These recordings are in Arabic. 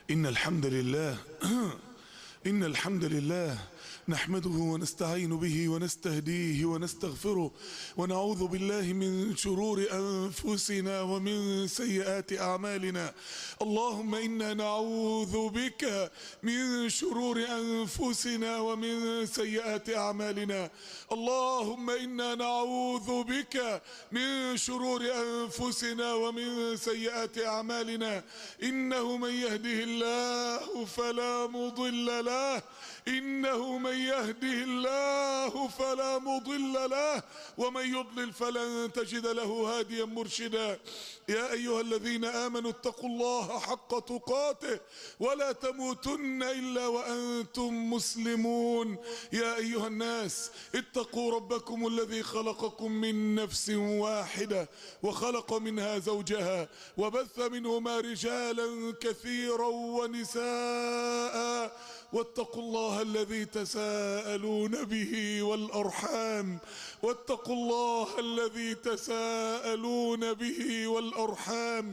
إن الحمد لله إن الحمد لله نحمده ونستعين به ونستهديه ونستغفره ونعوذ بالله من شرور أنفسنا ومن سيئات أعمالنا. اللهم إنا نعوذ بك من شرور أنفسنا ومن سيئات أعمالنا. اللهم إنا نعوذ بك من شرور أنفسنا ومن سيئات أعمالنا. إنه من يهده الله فلا مضل له إنه من يهده الله فلا مضل له ومن يضلل فلن تجد له هاديا مرشدا. يا أيها الذين آمنوا اتقوا الله حق تقاته ولا تموتن إلا وأنتم مسلمون. يا أيها الناس اتقوا ربكم الذي خلقكم من نفس واحدة وخلق منها زوجها وبث منهما رجالا كثيرا ونساء واتقوا الله الذي تساءلون به والأرحام واتقوا الله الذي تساءلون به والأرحام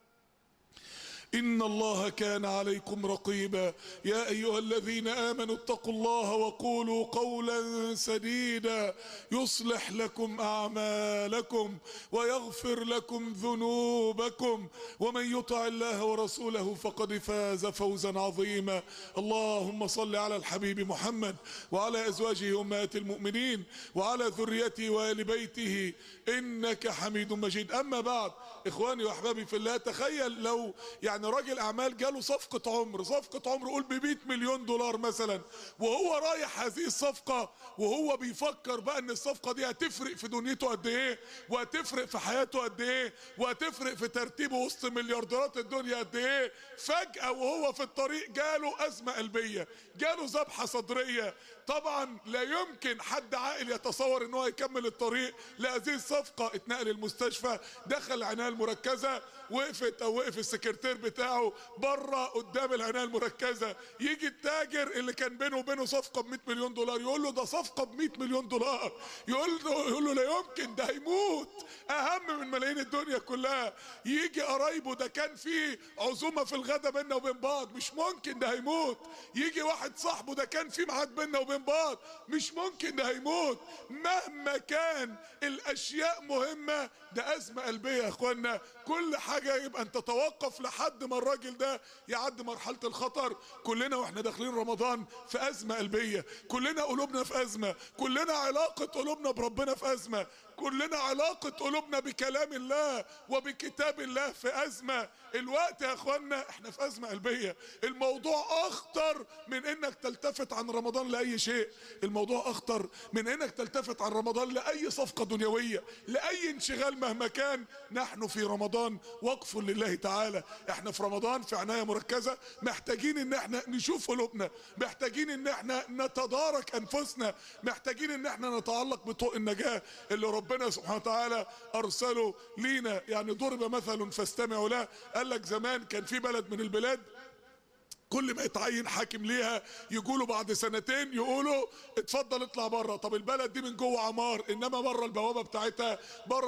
إن الله كان عليكم رقيبا. يا أيها الذين آمنوا اتقوا الله وقولوا قولا سديدا يصلح لكم أعمالكم ويغفر لكم ذنوبكم ومن يطع الله ورسوله فقد فاز فوزا عظيما. اللهم صل على الحبيب محمد وعلى أزواجه أمهات المؤمنين وعلى ذريته وآل بيته إنك حميد مجيد. أما بعد، إخواني وأحبابي في الله، تخيل لو راجل اعمال جاله صفقة عمر قول ب100 مليون دولار مثلا، وهو رايح هذه الصفقة وهو بيفكر بقى ان الصفقة دي هتفرق في دنيته قد ايه، وهتفرق في حياته قد ايه، وهتفرق في ترتيبه وسط مليارديرات الدنيا قد ايه. فجأة وهو في الطريق جاله ازمة قلبية، جاله ذبحة صدرية. طبعا لا يمكن حد عاقل يتصور ان هو يكمل الطريق لهذه الصفقة. اتنقل المستشفى، دخل العناية المركزة، وقف السكرتير بتاعه بره قدام العناية المركزة. يجي التاجر اللي كان بينه وبينه صفقة ب100 مليون دولار يقول له ده صفقة ب100 مليون دولار. يقول له لا يمكن، ده هيموت، اهم من ملايين الدنيا كلها. يجي قرايبه، ده كان في عزومة في الغدا بيننا وبين بعض، مش ممكن، ده هيموت. يجي واحد صاحبه، ده كان في ميعاد بيننا وبين بعض، مش ممكن، ده هيموت. مهما كان الاشياء مهمة، ده ازمة قلبية يا اخوانا. كل حاجة يبقى انت توقف لحد ما الراجل ده يعدي مرحلة الخطر. كلنا واحنا داخلين رمضان في ازمة قلبية، كلنا قلوبنا في ازمة، كلنا علاقة قلوبنا بربنا في ازمة، كلنا علاقة قلوبنا بكلام الله وبكتاب الله في ازمة. الوقت يا اخوانا احنا في ازمة قلبية. الموضوع اخطر من انك تلتفت عن رمضان لاي شيء. الموضوع اخطر من انك تلتفت عن رمضان لاي صفقة دنيوية، لاي انشغال مهما كان. نحن في رمضان وقف لله تعالى، احنا في رمضان في عناية مركزة، محتاجين ان احنا نشوف قلوبنا، محتاجين ان احنا نتدارك انفسنا، محتاجين ان احنا نتعلق بطوق النجاة اللي ربنا سبحانه وتعالى ارسله لينا. ضرب مثل فاستمعوا له. قال لك زمان كان في بلد من البلاد كل ما يتعين حاكم ليها يقولوا بعد سنتين يقولوا اتفضل اطلع بره. طب البلد دي من جوه عمار، انما بره البوابه بتاعتها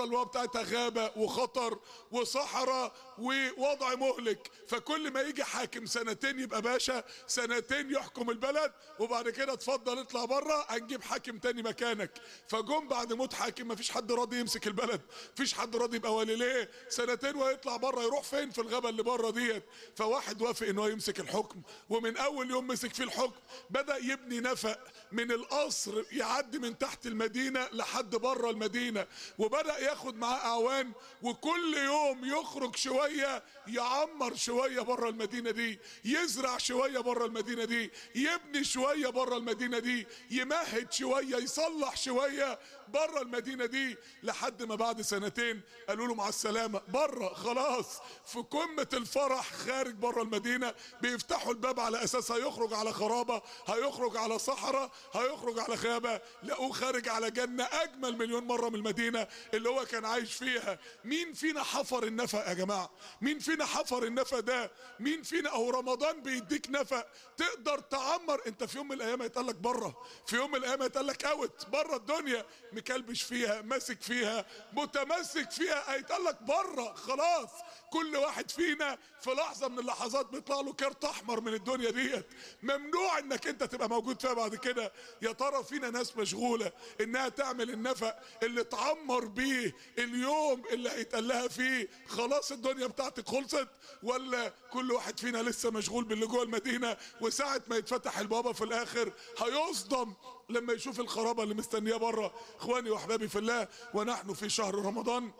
غابه وخطر وصحراء ووضع مهلك. فكل ما يجي حاكم سنتين يبقى باشا، سنتين يحكم البلد، وبعد كده اتفضل اطلع بره هنجيب حاكم تاني مكانك. فجم بعد موت حاكم مفيش حد راضي يمسك البلد، مفيش حد راضي يبقى ولي. ليه؟ سنتين ويطلع بره، يروح فين؟ في الغابه اللي بره ديت. فواحد وافق ان هو يمسك الحكم، ومن اول يوم مسك فيه الحكم بدأ يبني نفق من القصر يعدي من تحت المدينة لحد بره المدينة، وبدأ ياخد معاه اعوان، وكل يوم يخرج شوية يعمر شوية بره المدينة دي، يزرع شوية بره المدينة دي، يبني شوية بره المدينة دي، يمهد شوية، يصلح شوية بره المدينة دي، لحد ما بعد سنتين قالوا له مع السلامة بره خلاص. في قمة الفرح خارج بره المدينة بيفتح فتحوا الباب على اساس هيخرج على خرابة، هيخرج على صحراء، هيخرج على غابة، لقوه خارج على جنة اجمل مليون مرة من المدينة اللي هو كان عايش فيها. مين فينا حفر النفق يا جماعة؟ مين فينا حفر النفق ده؟ مين فينا او رمضان بيديك نفق تقدر تعمر؟ انت في يوم من الايام هيتقالك بره، في يوم من الايام هيتقالك اوت بره الدنيا، مكلبش فيها، ماسك فيها، متمسك فيها، هيتقالك بره خلاص. كل واحد فينا في لحظة من اللحظات بيطلع له كارت احمر من الدنيا ديت، ممنوع انك انت تبقى موجود فيها بعد كده. يا ترى فينا ناس مشغولة انها تعمل النفق اللي تعمر بيه اليوم اللي هيتقال لها فيه خلاص الدنيا بتاعتك خلصت، ولا كل واحد فينا لسه مشغول باللي جوه المدينة، وساعة ما يتفتح البابا في الاخر هيصدم لما يشوف الخرابة اللي مستنياه بره. اخواني واحبابي في الله، ونحن في شهر رمضان.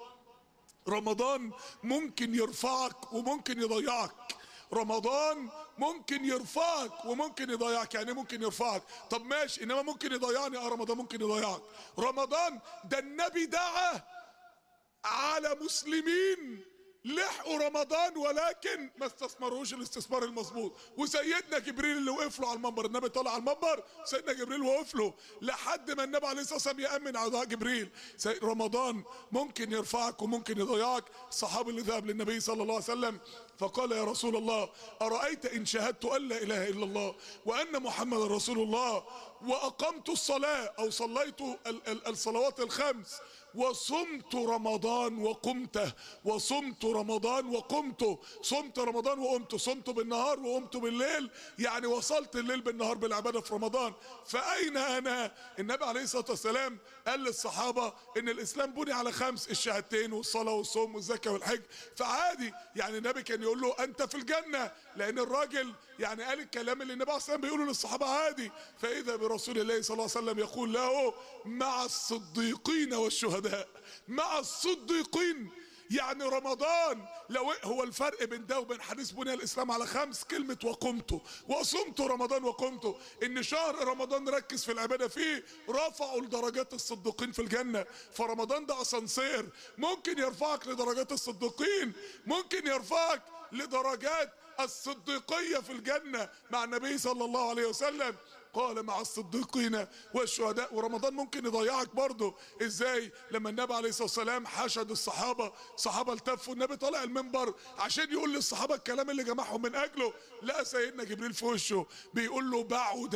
رمضان ممكن يرفعك وممكن يضيعك. رمضان ممكن يرفعك وممكن يضيعك. يعني ممكن يرفعك؟ طب ماشي، انما ممكن يضيعني. رمضان ممكن يضيعك. رمضان ده النبي دعا على مسلمين لحقوا رمضان ولكن ما استثمروش الاستثمار المظبوط، وسيدنا جبريل اللي وقف له على المنبر، النبي طلع على المنبر سيدنا جبريل وقف له لحد ما النبي عليه الصلاه والسلام يامن على دعاء جبريل. رمضان ممكن يرفعك وممكن يضيعك. الصحابي اللي ذهب للنبي صلى الله عليه وسلم فقال يا رسول الله ارايت ان شهدت ان لا اله الا الله وان محمد رسول الله واقمت الصلاه او صليت الصلوات الخمس وصمت رمضان وقمته، وصمت رمضان وقمته، صمت رمضان وقمته، صمت بالنهار وقمت بالليل، يعني وصلت الليل بالنهار بالعبادة في رمضان، فأين أنا؟ النبي عليه الصلاة والسلام قال للصحابة إن الإسلام بني على 5: الشهادتين والصلاة والصوم والزكاة والحج. فعادي يعني النبي كان يقول له أنت في الجنة، لأن الراجل يعني قال الكلام اللي النبي عليه الصلاة والسلام بيقوله للصحابة عادي. فإذا برسول الله صلى الله عليه وسلم يقول له مع الصديقين والشهداء، مع الصديقين. يعني رمضان لو هو الفرق بين ده وبين حديث بني الاسلام على 5 كلمه وقمت وصمت رمضان وقمت، ان شهر رمضان ركز في العباده فيه رفعوا لدرجات الصديقين في الجنه. فرمضان ده اسانسير ممكن يرفعك لدرجات الصديقين، ممكن يرفعك لدرجات الصديقيه في الجنه مع النبي صلى الله عليه وسلم. قال مع الصديقين والشهداء. ورمضان ممكن يضيعك برضه. ازاي؟ لما النبي عليه الصلاه والسلام حشد الصحابه التفوا، النبي طالع المنبر عشان يقول للصحابه الكلام اللي جمعهم من اجله، لقى سيدنا جبريل في وشه بيقول له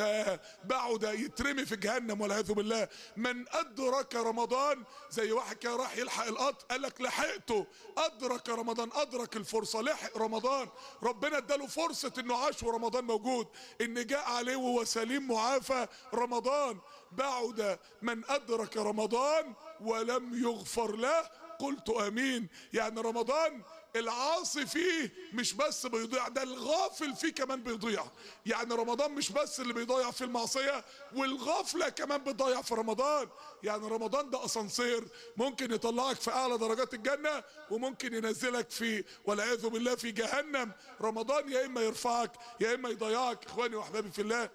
بعد يترمي في جهنم والعياذ بالله. من ادرك رمضان، زي واحد كان راح يلحق القطر قال لك لحقته، ادرك رمضان، ادرك الفرصه، لحق رمضان، ربنا اداله فرصه انه عاش ورمضان موجود، ان جاء عليه وهو سليم معافى رمضان. بعد من ادرك رمضان ولم يغفر له قلت امين. يعني رمضان العاصي فيه مش بس بيضيع، ده الغافل فيه كمان بيضيع. يعني رمضان مش بس اللي بيضيع في المعصية، والغفلة كمان بتضيع في رمضان. يعني رمضان ده اسانسير ممكن يطلعك في اعلى درجات الجنة وممكن ينزلك في والعياذ بالله في جهنم. رمضان يا اما يرفعك يا اما يضيعك. اخواني واحبابي في الله،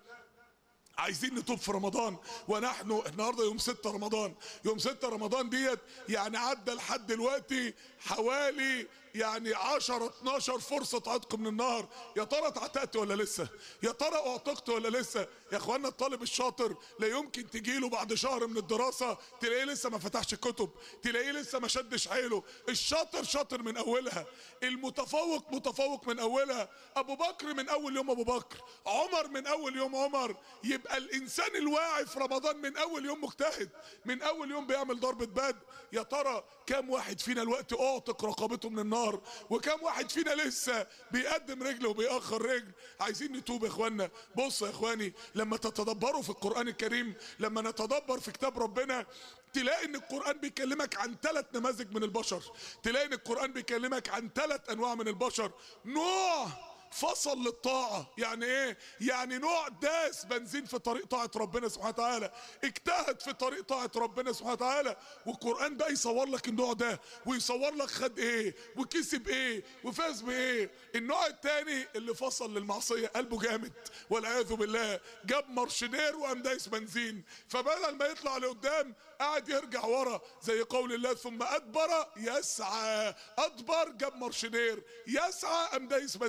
عايزين نتوب في رمضان. ونحن النهارده يوم 6 رمضان. يوم 6 رمضان ديت يعني عدى لحد دلوقتي حوالي يعني 10-12 فرصة عتق من النار. يا ترى اتعتقت ولا لسه؟ يا ترى اعتقت ولا لسه؟ يا اخوانا الطالب الشاطر لا يمكن تجيله بعد شهر من الدراسة تلاقيه لسه ما فتحش الكتب، تلاقيه لسه ما شدش حيله. الشاطر شاطر من اولها، المتفوق متفوق من اولها، ابو بكر من اول يوم ابو بكر، عمر من اول يوم عمر. يبقى الانسان الواعي في رمضان من اول يوم مجتهد، من اول يوم بيعمل ضربة بدء. يا ترى كم واحد فينا الوقت اعتق رقبته من النار، وكم واحد فينا لسه بيقدم رجل وبيأخر رجل؟ عايزين نتوب يا اخوانا. بص يا اخواني، لما تتدبروا في القرآن الكريم، لما نتدبر في كتاب ربنا، تلاقي ان القرآن بيكلمك عن 3 نماذج من البشر. تلاقي ان القرآن بيكلمك عن 3 انواع من البشر. نوع فصل للطاعة، يعني ايه؟ يعني نوع داس بنزين في طريق طاعة ربنا سبحانه وتعالى، اجتهد في طريق طاعة ربنا سبحانه وتعالى. والقرآن بقى يصور لك النوع ده، ويصور لك خد ايه وكسب ايه وفاز بايه. النوع التاني اللي فصل للمعصية، قلبه جامد والعياذ بالله، جاب مارشنير وقام دايس بنزين، فبدل ما يطلع لقدام قاعد يرجع ورا، زي قول الله ثم ادبر يسعى. ادبر جاب مارشنير، يسعى قام دايس بنزين.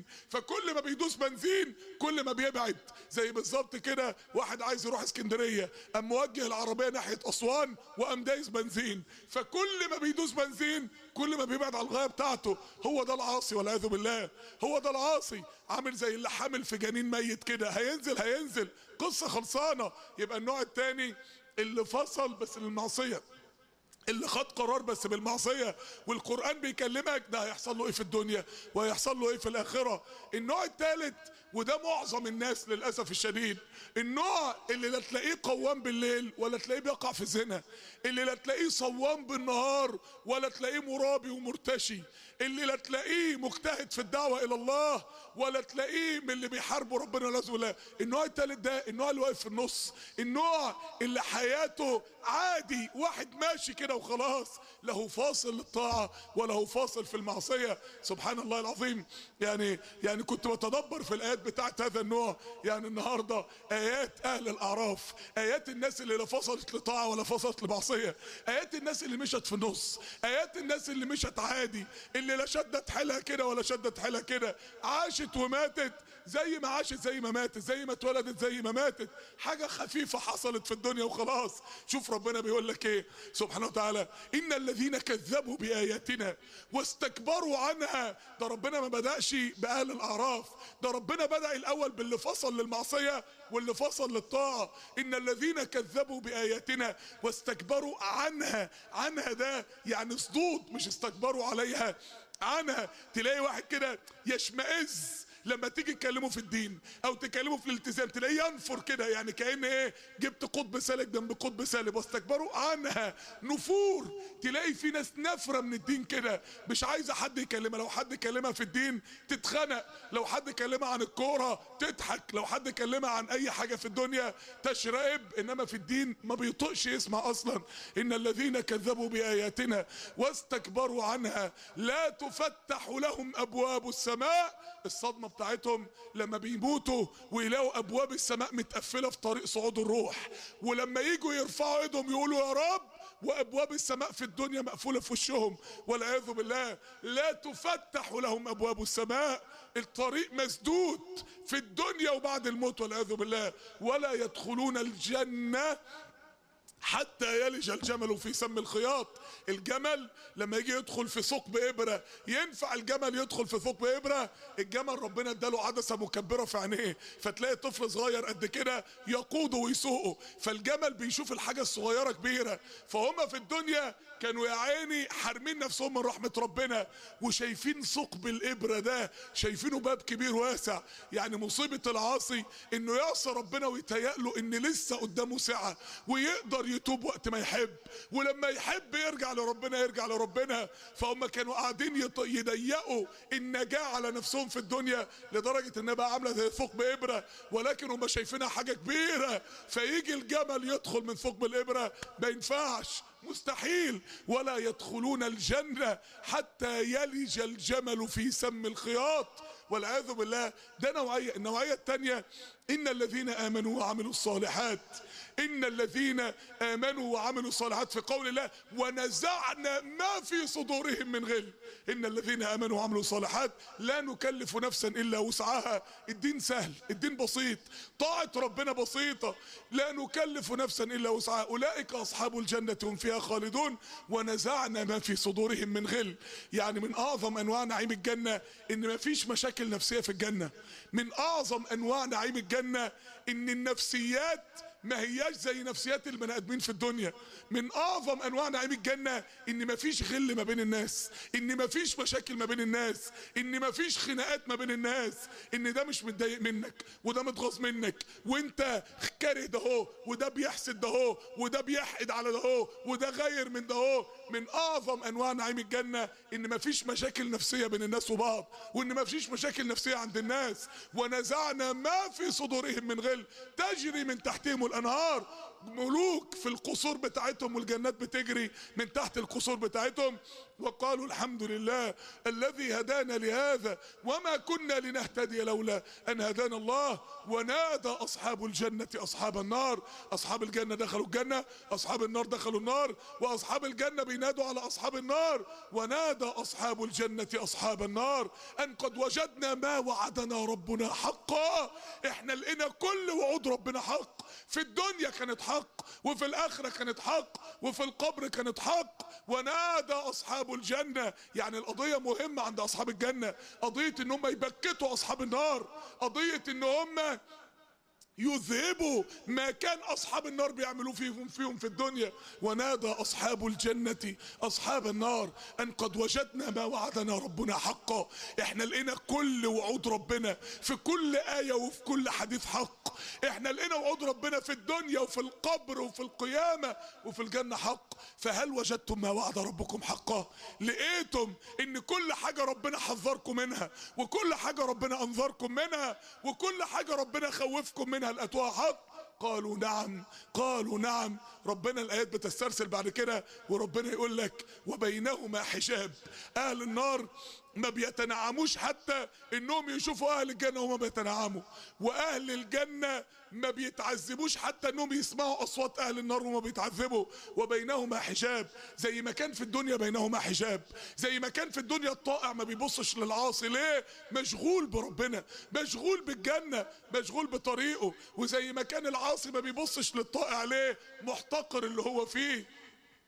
فكل ما بيدوس بنزين كل ما بيبعد. زي بالظبط كده واحد عايز يروح اسكندريه، قام موجه العربيه ناحيه اسوان وقام دايس بنزين، فكل ما بيدوس بنزين كل ما بيبعد على الغايه بتاعته. هو ده العاصي والعياذ بالله، هو ده العاصي. عامل زي اللي حامل في جنين ميت كده، هينزل قصه خلصانه. يبقى النوع الثاني اللي فصل بس للمعصيه، اللي خد قرار بس بالمعصيه، والقرآن بيكلمك ده هيحصل له ايه في الدنيا وهيحصل له ايه في الاخره. النوع الثالث وده معظم الناس للاسف الشديد، النوع اللي لا تلاقيه قوام بالليل ولا تلاقيه بيقع في زنا، اللي لا تلاقيه صوام بالنهار ولا تلاقيه مرابي ومرتشي، اللي لا تلاقيه مجتهد في الدعوه الى الله ولا تلاقيه من اللي بيحاربوا ربنا والعياذ بالله. النوع الثالث ده النوع اللي واقف في النص، النوع اللي حياته عادي، واحد ماشي كده وخلاص، له فاصل للطاعه ولا هو فاصل في المعصيه. سبحان الله العظيم. يعني كنت بتدبر في الايات بتاعت هذا النوع. يعني النهارده ايات اهل الاعراف، ايات الناس اللي لا فصلت لطاعه ولا فصلت لمعصيه، ايات الناس اللي مشت في النص، ايات الناس اللي مشت عادي، اللي لا شدت حيلها كده ولا شدت حيلها كده، عاشت وماتت زي ما عاشت زي ما ماتت، زي ما اتولدت زي ما ماتت، حاجه خفيفه حصلت في الدنيا وخلاص. شوف ربنا بيقول لك ايه سبحانه وتعالى: ان الذين كذبوا باياتنا واستكبروا عنها. ده ربنا ما بدأش باهل الاعراف، ده ربنا بدأ الاول باللي فصل للمعصيه واللي فصل للطاعه. ان الذين كذبوا باياتنا واستكبروا عنها ده يعني صدود، مش استكبروا عليها، عنها. تلاقي واحد كده يشمئز لما تيجي تكلمه في الدين او تكلمه في الالتزام، تلاقيه ينفر كده، يعني كأن ايه، جبت قطب سالك جنب قطب سالب. واستكبروا عنها، نفور. تلاقي في ناس نفره من الدين كده، مش عايزه حد يكلمها، لو حد كلمها في الدين تتخنق، لو حد كلمها عن الكوره تضحك، لو حد كلمها عن اي حاجه في الدنيا تشرئب، انما في الدين ما بيطقش يسمع اصلا. ان الذين كذبوا باياتنا واستكبروا عنها لا تفتح لهم ابواب السماء. الصدمه بتاعتهم لما بيموتوا ويلاقوا ابواب السماء متقفله في طريق صعود الروح، ولما يجوا يرفعوا ايدهم يقولوا يا رب وابواب السماء في الدنيا مقفوله في وشهم والعياذ بالله. لا تفتح لهم ابواب السماء، الطريق مسدود في الدنيا وبعد الموت والعياذ بالله. ولا يدخلون الجنه حتى يلج الجمل في سم الخياط. الجمل لما يجي يدخل في ثقب ابره، ينفع الجمل يدخل في ثقب ابره؟ الجمل ربنا اداله عدسه مكبره في عينيه، فتلاقي طفل صغير قد كده يقوده ويسوقه، فالجمل بيشوف الحاجه الصغيره كبيره. فهم في الدنيا كانوا يا عيني حارمين نفسهم من رحمه ربنا، وشايفين ثقب الابره ده، شايفينه باب كبير واسع. يعني مصيبه العاصي انه يعصي ربنا ويتهيأ له ان لسه قدامه سعه ويقدر يتوب وقت ما يحب، ولما يحب يرجع لربنا. فهم كانوا قاعدين يضيقوا النجاة على نفسهم في الدنيا، لدرجة انها بقى عاملة زي ثقب ابرة، ولكن هم شايفينها حاجة كبيرة. فيجي الجمل يدخل من ثقب الابرة، ما ينفعش، مستحيل. ولا يدخلون الجنة حتى يلج الجمل في سم الخياط والعياذ بالله. ده نوعية. النوعية الثانية: إن الذين آمنوا وعملوا الصالحات، إن الذين آمنوا وعملوا الصالحات في قول الله: ونزعنا ما في صدورهم من غل. إن الذين آمنوا وعملوا الصالحات لا نكلف نفسا إلا وسعها. الدين سهل، الدين بسيط، طاعة ربنا بسيطة، لا نكلف نفسا إلا وسعها. أولئك أصحاب الجنة هم فيها خالدون. ونزعنا ما في صدورهم من غل، يعني من أعظم أنواع نعيم الجنة إن ما فيش مشاكل نفسية في الجنة. من أعظم أنواع نعيم الجنة إن النفسيات ما هياش زي نفسيات البني ادمين في الدنيا. من اعظم انواع نعيم الجنه ان مفيش غل ما بين الناس، ان مفيش مشاكل ما بين الناس، ان مفيش خناقات ما بين الناس، ان ده مش متضايق منك وده متغاظ منك وانت كاره ده اهو، وده بيحسد ده اهو، وده بيحقد على ده اهو، وده غير من ده اهو. من اعظم انواع نعيم الجنه ان مفيش مشاكل نفسيه بين الناس وبعض، وان مفيش مشاكل نفسيه عند الناس. ونزعنا ما في صدورهم من غل تجري من تحتهم الانهار. ملوك في القصور بتاعتهم والجنات بتجري من تحت القصور بتاعتهم. وقالوا الحمد لله الذي هدانا لهذا وما كنا لنهتدي لولا ان هدانا الله. ونادى اصحاب الجنة اصحاب النار. اصحاب الجنة دخلوا الجنة، اصحاب النار دخلوا النار، واصحاب الجنة بينادوا على اصحاب النار. ونادى اصحاب الجنة اصحاب النار ان قد وجدنا ما وعدنا ربنا حقا. احنا لقينا كل وعود ربنا حق. في الدنيا كانت حق، وفي الاخرة كانت حق، وفي القبر كانت حق. ونادى اصحاب الجنة، يعني القضية مهمة عند اصحاب الجنة، قضية ان هم يبكتوا اصحاب النار، قضية ان هم يذهبوا ما كان اصحاب النار بيعملوا فيهم في الدنيا. ونادى اصحاب الجنة اصحاب النار ان قد وجدنا ما وعدنا ربنا حقا. احنا لقينا كل وعود ربنا في كل آية وفي كل حديث حق. احنا لقينا وعود ربنا في الدنيا وفي القبر وفي القيامة وفي الجنة حق. فهل وجدتم ما وعد ربكم حقا؟ لقيتم ان كل حاجة ربنا حذركم منها، وكل حاجة ربنا انذركم منها، وكل حاجة ربنا خوفكم منها لقيتوها حق؟ قالوا نعم، قالوا نعم. ربنا الآيات بتسترسل بعد كده وربنا يقول لك وبينهما حجاب. أهل النار ما بيتنعموش حتى انهم يشوفوا اهل الجنة وما بيتنعموا، واهل الجنة ما بيتعذبوش حتى انهم يسمعوا اصوات اهل النار وما بيتعذبوا. وبينهما حجاب، زي ما كان في الدنيا بينهما حجاب، زي ما كان في الدنيا الطائع ما بيبصش للعاصي. ليه؟ مشغول بربنا، مشغول بالجنة، مشغول بطريقه. وزي ما كان العاصي ما بيبصش للطائع، ليه؟ محتقر اللي هو فيه.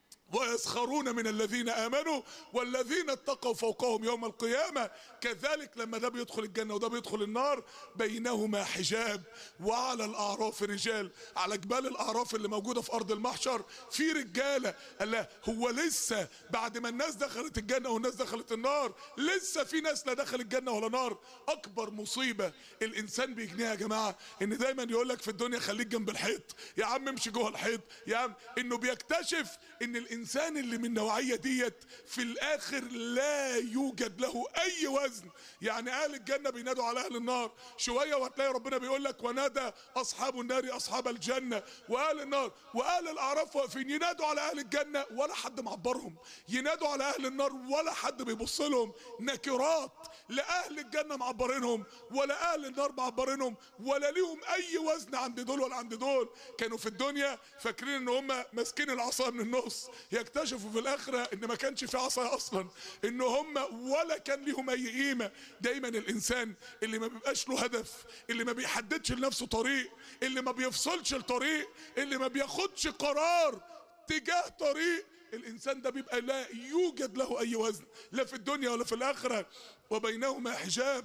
ويسخرون من الذين آمنوا والذين اتقوا فوقهم يوم القيامة. كذلك لما ده بيدخل الجنة وده بيدخل النار بينهما حجاب. وعلى الأعراف رجال، على جبال الأعراف اللي موجودة في أرض المحشر في رجالة. الله، هو لسه بعد ما الناس دخلت الجنة والناس دخلت النار لسه في ناس لا دخل الجنة ولا نار؟ أكبر مصيبة الإنسان بيجنيها يا جماعة إن دايما يقولك في الدنيا خليك جنب الحيط، يا عم امشي جوه الحيط، يا عم. إنه بيكتشف إن الإنسان اللي من النوعية ديت في الآخر لا يوجد له أي وزن. يعني أهل الجنة بينادوا على أهل النار شوية وهتلاقي ربنا بيقول لك ونادى أصحاب النار أصحاب الجنة. وأهل النار وأهل الأعراف واقفين ينادوا على أهل الجنة ولا حد معبرهم، ينادوا على أهل النار ولا حد بيبص لهم. نكرات، لا أهل الجنة معبرينهم ولا أهل النار معبرينهم، ولا ليهم أي وزن عند دول ولا عند دول. كانوا في الدنيا فاكرين إن هم ماسكين العصا من النص، يكتشفوا في الآخرة إن ما كانش في عصا أصلا، إن هم ولا كان ليهم أي قيمة. دايما الإنسان اللي ما بيبقاش له هدف، اللي ما بيحددش لنفسه طريق، اللي ما بيفصلش الطريق، اللي ما بياخدش قرار تجاه طريق، الإنسان ده بيبقى لا يوجد له أي وزن لا في الدنيا ولا في الآخرة. وبينهما حجاب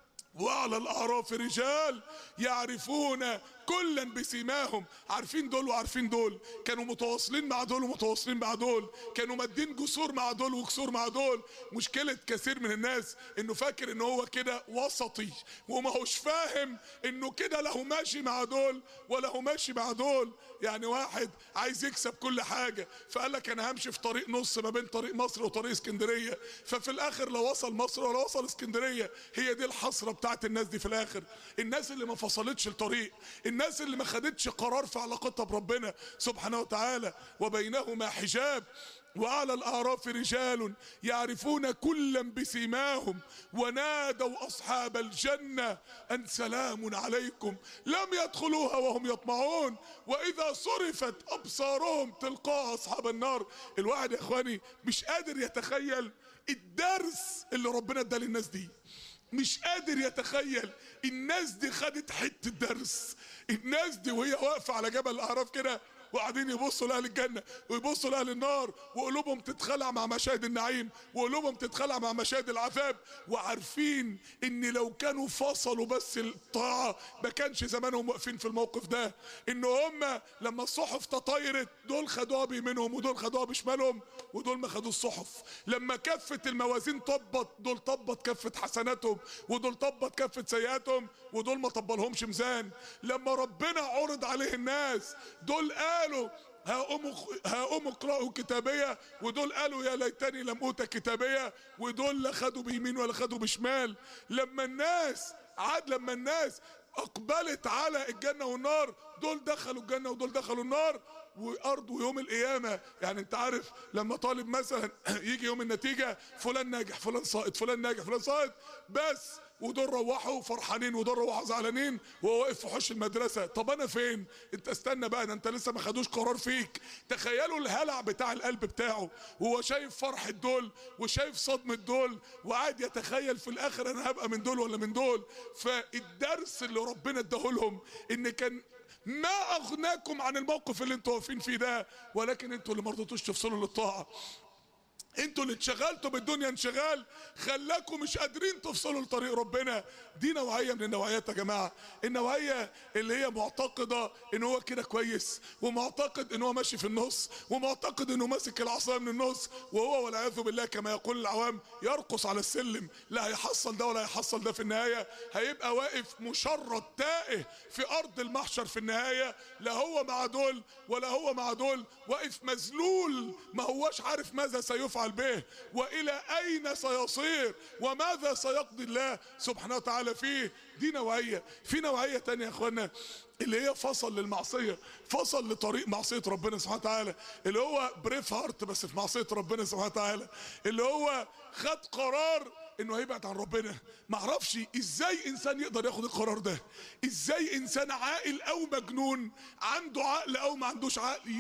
وعلى الأعراف رجال يعرفون كلا بسيماهم. عارفين دول وعارفين دول، كانوا متواصلين مع دول ومتواصلين مع دول، كانوا مادين جسور مع دول وكسور مع دول. مشكلة كثير من الناس انه فاكر انه هو كده وسطي وما هوش فاهم انه كده لا هو ماشي مع دول ولا هو ماشي مع دول. يعني واحد عايز يكسب كل حاجة فقال لك انا همشي في طريق نص ما بين طريق مصر وطريق اسكندرية، ففي الاخر لا وصل مصر ولا وصل اسكندرية. هي دي الحسرة بتاعت الناس دي في الاخر، الناس اللي ما فصلتش الطريق، الناس اللي ما خدتش قرار في علاقتها بربنا سبحانه وتعالى. وبينهما حجاب وعلى الأعراف رجال يعرفون كلا بسيماهم ونادوا أصحاب الجنة أن سلام عليكم لم يدخلوها وهم يطمعون وإذا صرفت أبصارهم تلقاء أصحاب النار. الواحد يا إخواني مش قادر يتخيل الدرس اللي ربنا اداه للناس دي، مش قادر يتخيل الناس دي خدت حتة درس. الناس دي وهي واقفة على جبل الأعراف كده وقاعدين يبصوا لأهل الجنة ويبصوا لأهل النار وقلوبهم تتخلع مع مشاهد النعيم وقلوبهم تتخلع مع مشاهد العذاب، وعارفين ان لو كانوا فصلوا بس الطاعة ما كانش زمانهم واقفين في الموقف ده. ان هم لما الصحف تطايرت دول خدوها بيمينهم ودول خدوها بشمالهم ودول ما خدوا الصحف. لما كفة الموازين طبت دول طبت كفة حسناتهم ودول طبت كفة سيئاتهم ودول ما طبلهمش ميزان. لما ربنا عرض عليه الناس دول قالوا هقوم اقرأوا كتابية ودول قالوا يا ليتني لم اوت كتابية ودول لا خدوا بيمين ولا خدوا بشمال. لما الناس اقبلت على الجنة والنار، دول دخلوا الجنة ودول دخلوا النار. وارض يوم القيامة، يعني انت عارف لما طالب مثلا يجي يوم النتيجة فلان ناجح فلان ساقط فلان ناجح فلان ساقط بس، ودول روحوا فرحانين ودول روحوا زعلانين وهو واقف في حوش المدرسة. طب انا فين؟ انت استنى بقى، ده انت لسه ما خدوش قرار فيك. تخيلوا الهلع بتاع القلب بتاعه وهو شايف فرحة دول وشايف صدمة دول وقاعد يتخيل في الاخر انا هبقى من دول ولا من دول. فالدرس اللي ربنا اداهولهم ان كان ما اغناكم عن الموقف اللي انتوا واقفين فيه ده، ولكن انتوا اللي ما رضيتوش تفصلوا للطاعة، انتوا اللي اتشغلتوا بالدنيا انشغال خلاكم مش قادرين تفصلوا لطريق ربنا. دي نوعية من النوعيات يا جماعة، النوعية اللي هي معتقدة ان هو كده كويس، ومعتقد ان هو ماشي في النص، ومعتقد انه ماسك العصاية من النص، وهو والعياذ بالله كما يقول العوام يرقص على السلم، لا هيحصل ده ولا هيحصل ده. في النهاية هيبقى واقف مشرد تائه في ارض المحشر في النهاية، لا هو مع دول ولا هو مع دول، واقف مذلول ما هوش عارف ماذا سيفعل به والى اين سيصير وماذا سيقضي الله سبحانه وتعالى فيه. دي نوعية. في نوعية تانية يا اخوانا اللي هي فصل للمعصية، فصل لطريق معصية ربنا سبحانه وتعالى، اللي هو بريف هارت بس في معصية ربنا سبحانه وتعالى، اللي هو خد قرار انه هيبعد عن ربنا. معرفش ازاي انسان يقدر ياخد القرار ده، ازاي انسان عاقل او مجنون عنده عقل او ما عندوش عقل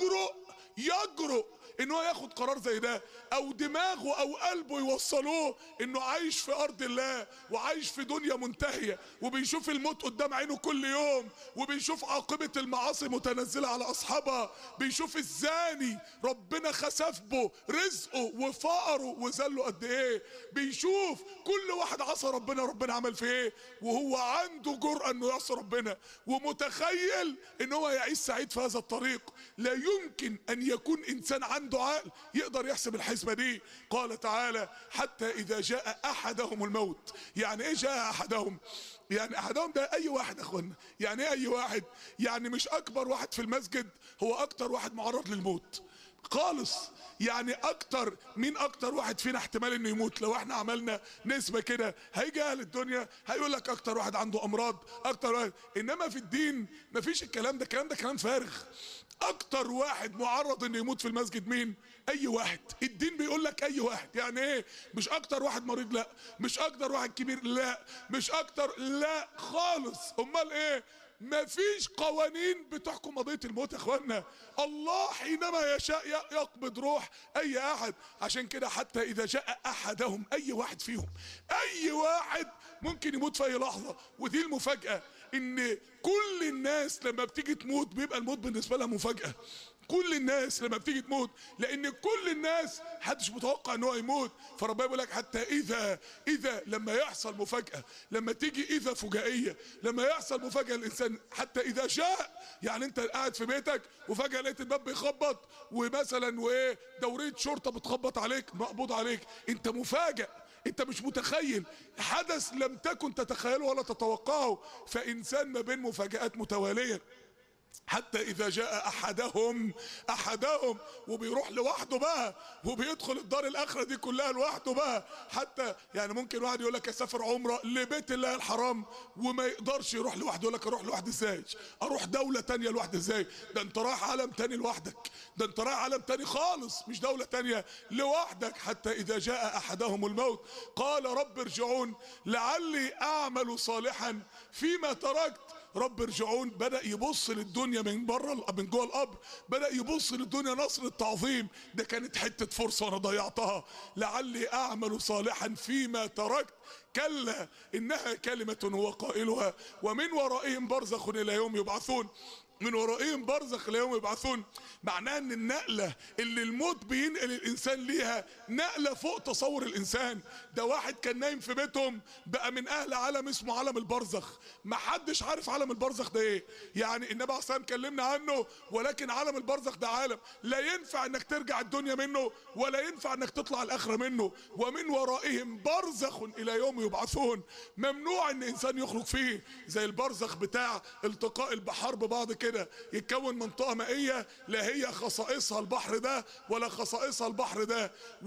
يجرؤ انه ياخد قرار زي ده، او دماغه او قلبه يوصلوه انه عايش في ارض الله وعايش في دنيا منتهية وبيشوف الموت قدام عينه كل يوم، وبيشوف عاقبة المعاصي متنزلة على اصحابها، بيشوف الزاني ربنا خسف به رزقه وفقره وذله قد ايه، بيشوف كل واحد عصى ربنا عمل فيه ايه، وهو عنده جرأة انه يعصي ربنا ومتخيل ان هو يعيش سعيد في هذا الطريق. لا يمكن ان يكون انسان عنده عقل يقدر يحسب الحسبة دي. قال تعالى حتى اذا جاء احدهم الموت. يعني ايه جاء احدهم؟ يعني احدهم ده اي واحد يا اخوانا. يعني ايه اي واحد؟ يعني مش اكبر واحد في المسجد هو اكتر واحد معرض للموت خالص. يعني مين اكتر واحد فينا احتمال انه يموت؟ لو احنا عملنا نسبة كده هيجي اهل الدنيا هيقول لك اكتر واحد عنده امراض، اكتر واحد. انما في الدين مفيش الكلام ده، الكلام ده كلام فارغ. اكتر واحد معرض انه يموت في المسجد مين؟ اي واحد. الدين بيقول لك اي واحد. يعني ايه؟ مش اكتر واحد مريض، لا. مش اكتر واحد كبير، لا. مش اكتر، لا خالص. امال ايه؟ مفيش قوانين بتحكم قضية الموت يا اخوانا. الله حينما يشاء يقبض روح اي احد. عشان كده حتى اذا جاء احدهم، اي واحد فيهم، اي واحد ممكن يموت في اي لحظة. ودي المفاجأة، ان كل الناس لما بتيجي تموت بيبقى الموت بالنسبة لها مفاجأة. كل الناس لما بتيجي تموت، لان كل الناس محدش متوقع ان هو يموت. فربنا بيقول لك حتى اذا لما يحصل مفاجأة، لما تيجي اذا فجائية، لما يحصل مفاجأة الانسان، حتى اذا جاء. يعني انت قاعد في بيتك وفجأة لقيت الباب بيخبط ومثلا وايه دورية شرطة بتخبط عليك، مقبوض عليك، انت مفاجئ، انت مش متخيل حدث لم تكن تتخيله ولا تتوقعه. فانسان ما بين مفاجآت متوالية. حتى اذا جاء احدهم وبيروح لوحده بقى، وبيدخل الدار الاخره دي كلها لوحده بقى. حتى يعني ممكن واحد يقول لك اسافر عمره لبيت الله الحرام وما يقدرش يروح لوحده، يقول لك اروح لوحدي ازاي؟ اروح دوله تانية لوحدي ازاي؟ ده انت رايح عالم تاني لوحدك، ده انت رايح عالم تاني خالص، مش دوله تانية، لوحدك. حتى اذا جاء احدهم الموت قال رب ارجعون لعلي اعمل صالحا فيما تركت. رب ارجعون، بدأ يبص للدنيا من بره، من جوه القبر، بدأ يبص للدنيا نصر التعظيم. ده كانت حتة فرصة وانا ضيعتها. لعلي اعمل صالحا فيما تركت كلا انها كلمة هو قائلها ومن ورائهم برزخ الى يوم يبعثون. من ورائهم برزخ الى يوم يبعثون، معناها ان النقلة اللي الموت بينقل الانسان ليها نقلة فوق تصور الانسان. ده واحد كان نايم في بيتهم بقى من اهل عالم اسمه عالم البرزخ. محدش عارف عالم البرزخ ده ايه. يعني النبي عليه الصلاة والسلام كلمنا عنه، ولكن عالم البرزخ ده عالم لا ينفع انك ترجع الدنيا منه ولا ينفع انك تطلع الاخرة منه. ومن ورائهم برزخ الى يوم يبعثون، ممنوع ان انسان يخرج فيه. زي البرزخ بتاع التقاء البحار ببعض كده، يتكون منطقة مائية لا هي خصائصها البحر ده ولا خصائصها البحر ده،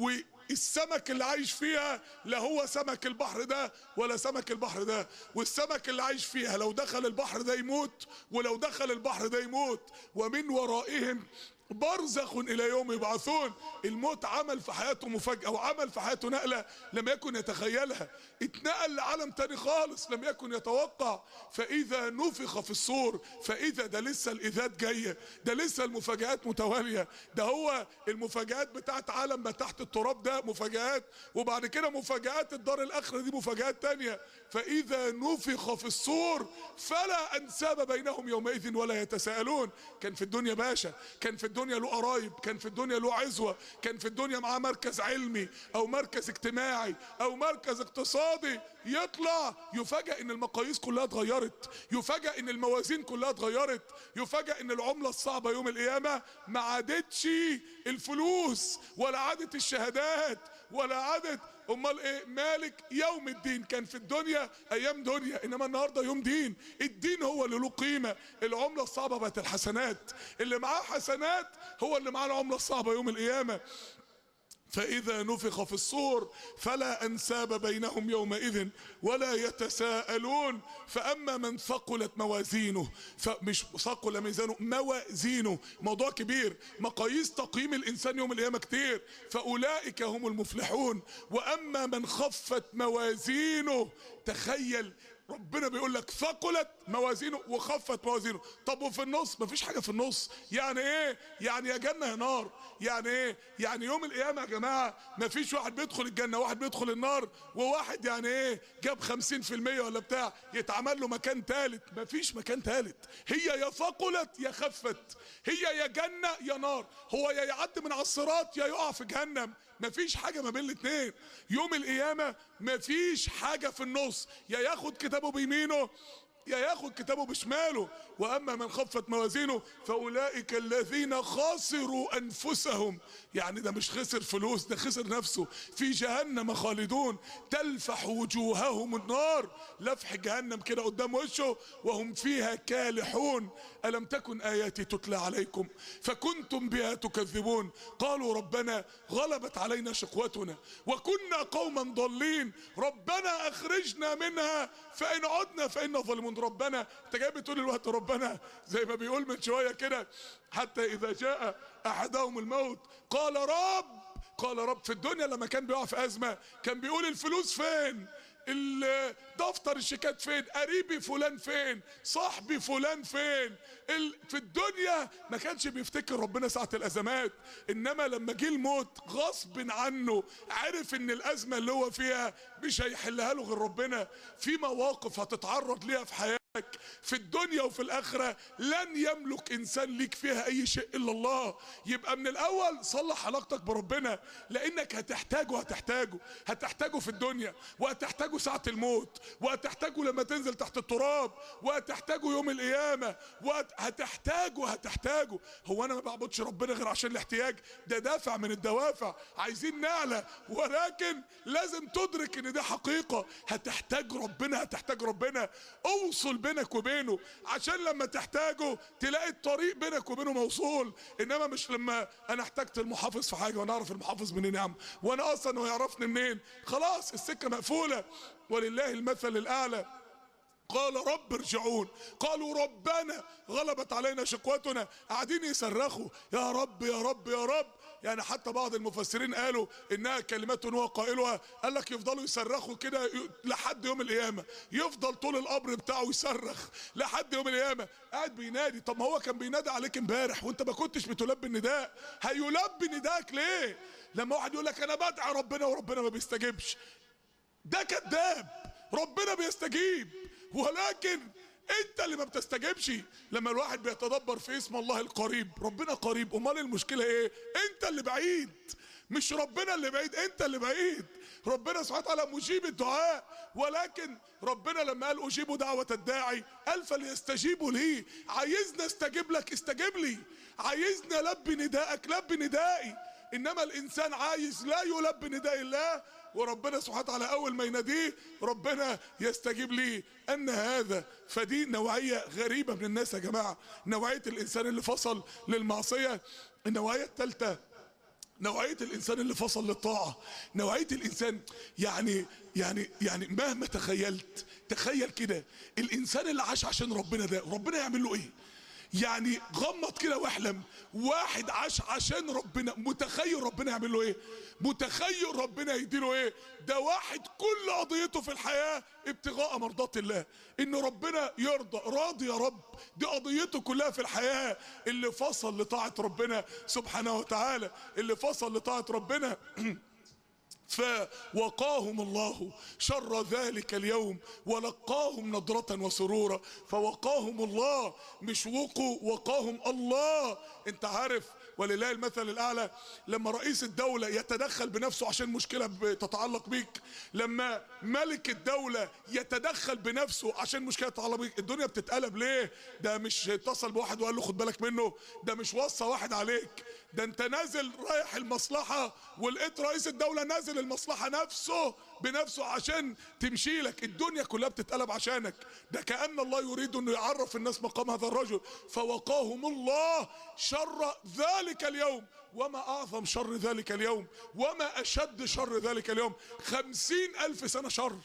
السمك اللي عايش فيها لا هو سمك البحر ده ولا سمك البحر ده، والسمك اللي عايش فيها لو دخل البحر ده يموت ولو دخل البحر ده يموت، ومن ورائهم برزخ الى يوم يبعثون. الموت عمل في حياته مفاجأة وعمل في حياته نقلة لم يكن يتخيلها، اتنقل لعالم تاني خالص لم يكن يتوقع. فاذا نفخ في الصور، فاذا ده لسه الاذات جاية، ده لسه المفاجآت متوالية، ده هو المفاجآت بتاعت عالم ما تحت التراب ده مفاجآت، وبعد كده مفاجآت الدار الاخرة دي مفاجآت تانية. فاذا نفخ في الصور فلا انساب بينهم يومئذ ولا يتساءلون. كان في الدنيا باشا، كان في الدنيا له قرايب، كان في الدنيا له عزوة، كان في الدنيا معاه مركز علمي او مركز اجتماعي او مركز اقتصادي، يطلع يفاجأ ان المقاييس كلها اتغيرت، يفاجأ ان الموازين كلها اتغيرت، يفاجأ ان العملة الصعبة يوم القيامة ما عادتش الفلوس ولا عادت الشهادات ولا عادت، امال ايه؟ مالك يوم الدين. كان في الدنيا ايام دنيا، انما النهارده يوم دين، الدين هو اللي له قيمه. العمله الصعبه بقت الحسنات، اللي معاه حسنات هو اللي معاه العمله الصعبه يوم القيامه. فإذا نفخ في الصور فلا أنساب بينهم يومئذ ولا يتساءلون. فأما من ثقلت موازينه، فمش ثقل ميزانه، موازينه، موضوع كبير، مقاييس تقييم الإنسان يوم القيامة كتير، فأولئك هم المفلحون. وأما من خفت موازينه، تخيل ربنا بيقول لك ثقلت موازينه وخفت موازينه، طب وفي النص مفيش حاجه في النص. يعني ايه؟ يعني يا جنه يا نار. يعني ايه؟ يعني يوم القيامه يا جماعه مفيش واحد بيدخل الجنه وواحد بيدخل النار، وواحد يعني ايه جاب 50% ولا بتاع يتعمل له مكان ثالث. مفيش مكان ثالث، هي يا ثقلت يا خفت، هي يا جنه يا نار، هو يا يعدي من على الصراط يا يقع في جهنم، مفيش حاجه ما بين الاثنين. يوم القيامه مفيش حاجه في النص، يا ياخد كتابه بيمينه يا ياخد كتابه بشماله. واما من خفت موازينه فاولئك الذين خسروا انفسهم، يعني ده مش خسر فلوس، ده خسر نفسه، في جهنم خالدون تلفح وجوههم النار، لفح جهنم كده قدام وشه، وهم فيها كالحون. الم تكن اياتي تتلى عليكم فكنتم بها تكذبون، قالوا ربنا غلبت علينا شقوتنا وكنا قوما ضالين، ربنا اخرجنا منها فان عدنا فانا ظالمون. ربنا انت جاي بتقول الوقت ربنا زي ما بيقول من شويه كده، حتى اذا جاء احدهم الموت قال رب. في الدنيا لما كان بيقع في ازمه كان بيقول الفلوس فين، دفتر الشيكات فين، قريبي فلان فين، صاحبي فلان فين. في الدنيا ما كانش بيفتكر ربنا ساعة الازمات، انما لما جه الموت غصب عنه عرف ان الازمة اللي هو فيها مش هيحلها له غير ربنا. في مواقف هتتعرض ليها في حياتك في الدنيا وفي الاخرة لن يملك انسان ليك فيها اي شيء الا الله. يبقى من الاول صلح علاقتك بربنا، لانك هتحتاجه في الدنيا، وهتحتاجه ساعة الموت، وهتحتاجه لما تنزل تحت التراب، وهتحتاجه يوم القيامة، هتحتاجه. هو انا ما بعبدش ربنا غير عشان الاحتياج؟ ده دافع من الدوافع، عايزين نعلى، ولكن لازم تدرك ان ده حقيقة. هتحتاج ربنا، اوصل بينك وبينه عشان لما تحتاجه تلاقي الطريق بينك وبينه موصول. انما مش لما انا احتجت المحافظ في حاجة وانا اعرف المحافظ منين يا عم، وانا اصلا هو يعرفني منين؟ خلاص السكة مقفولة. ولله المثل الاعلى. قال رب ارجعون، قالوا ربنا غلبت علينا شقوتنا، قاعدين يصرخوا يا رب يا رب يا رب. يعني حتى بعض المفسرين قالوا انها كلمات هو قائلها، قال لك يفضلوا يصرخوا كده لحد يوم القيامه، يفضل طول القبر بتاعه يصرخ لحد يوم القيامه، قاعد بينادي. طب ما هو كان بينادي عليك امبارح وانت ما كنتش بتلبي النداء، هيلبي نداءك ليه؟ لما واحد يقول لك انا بدعي ربنا وربنا ما بيستجيبش، ده كذاب. ربنا بيستجيب، ولكن انت اللي ما بتستجيبش. لما الواحد بيتدبر في اسم الله القريب، ربنا قريب، امال المشكله ايه؟ انت اللي بعيد، مش ربنا اللي بعيد، انت اللي بعيد. ربنا سبحانه وتعالى مجيب الدعاء، ولكن ربنا لما قال اجيب دعوة الداعي قال فليستجيبوا لي. عايزني استجيب لك استجيب لي، عايزني البي ندائك لبي ندائي. انما الانسان عايز لا يلبي نداء الله، وربنا سبحانه وتعالى اول ما يناديه ربنا يستجيب ليه. ان هذا، فدي نوعية غريبة من الناس يا جماعة، نوعية الانسان اللي فصل للمعصية. النوعية الثالثة نوعية الإنسان اللي فصل للطاعة، نوعية الإنسان يعني مهما تخيلت، تخيل كده الإنسان اللي عاش عشان ربنا ده ربنا يعمل له إيه؟ يعني غمض كده واحلم، واحد عاش عشان ربنا، متخيل ربنا يعمل له ايه؟ متخيل ربنا يديله ايه؟ ده واحد كل قضيته في الحياة ابتغاء مرضات الله، ان ربنا يرضى، راضي يا رب، دي قضيته كلها في الحياة. اللي فصل لطاعة ربنا سبحانه وتعالى، اللي فصل لطاعة ربنا فوقاهم الله شر ذلك اليوم ولقاهم نضرة وسرورا. فوقاهم الله، مش وقاهم الله. انت عارف ولله المثل الاعلى، لما رئيس الدولة يتدخل بنفسه عشان مشكلة تتعلق بيك، لما ملك الدولة يتدخل بنفسه عشان مشكلة تتعلق بيك، الدنيا بتتقلب. ليه؟ ده مش اتصل بواحد وقال له خد بالك منه، ده مش وصى واحد عليك، ده انت نازل رايح المصلحة ولقيت رئيس الدولة نازل المصلحة بنفسه عشان تمشي لك، الدنيا كلها بتتقلب عشانك. ده كأن الله يريد انه يعرف الناس مقام هذا الرجل. فوقاهم الله شر ذلك اليوم، وما اعظم شر ذلك اليوم، وما اشد شر ذلك اليوم. 50,000 سنة شر،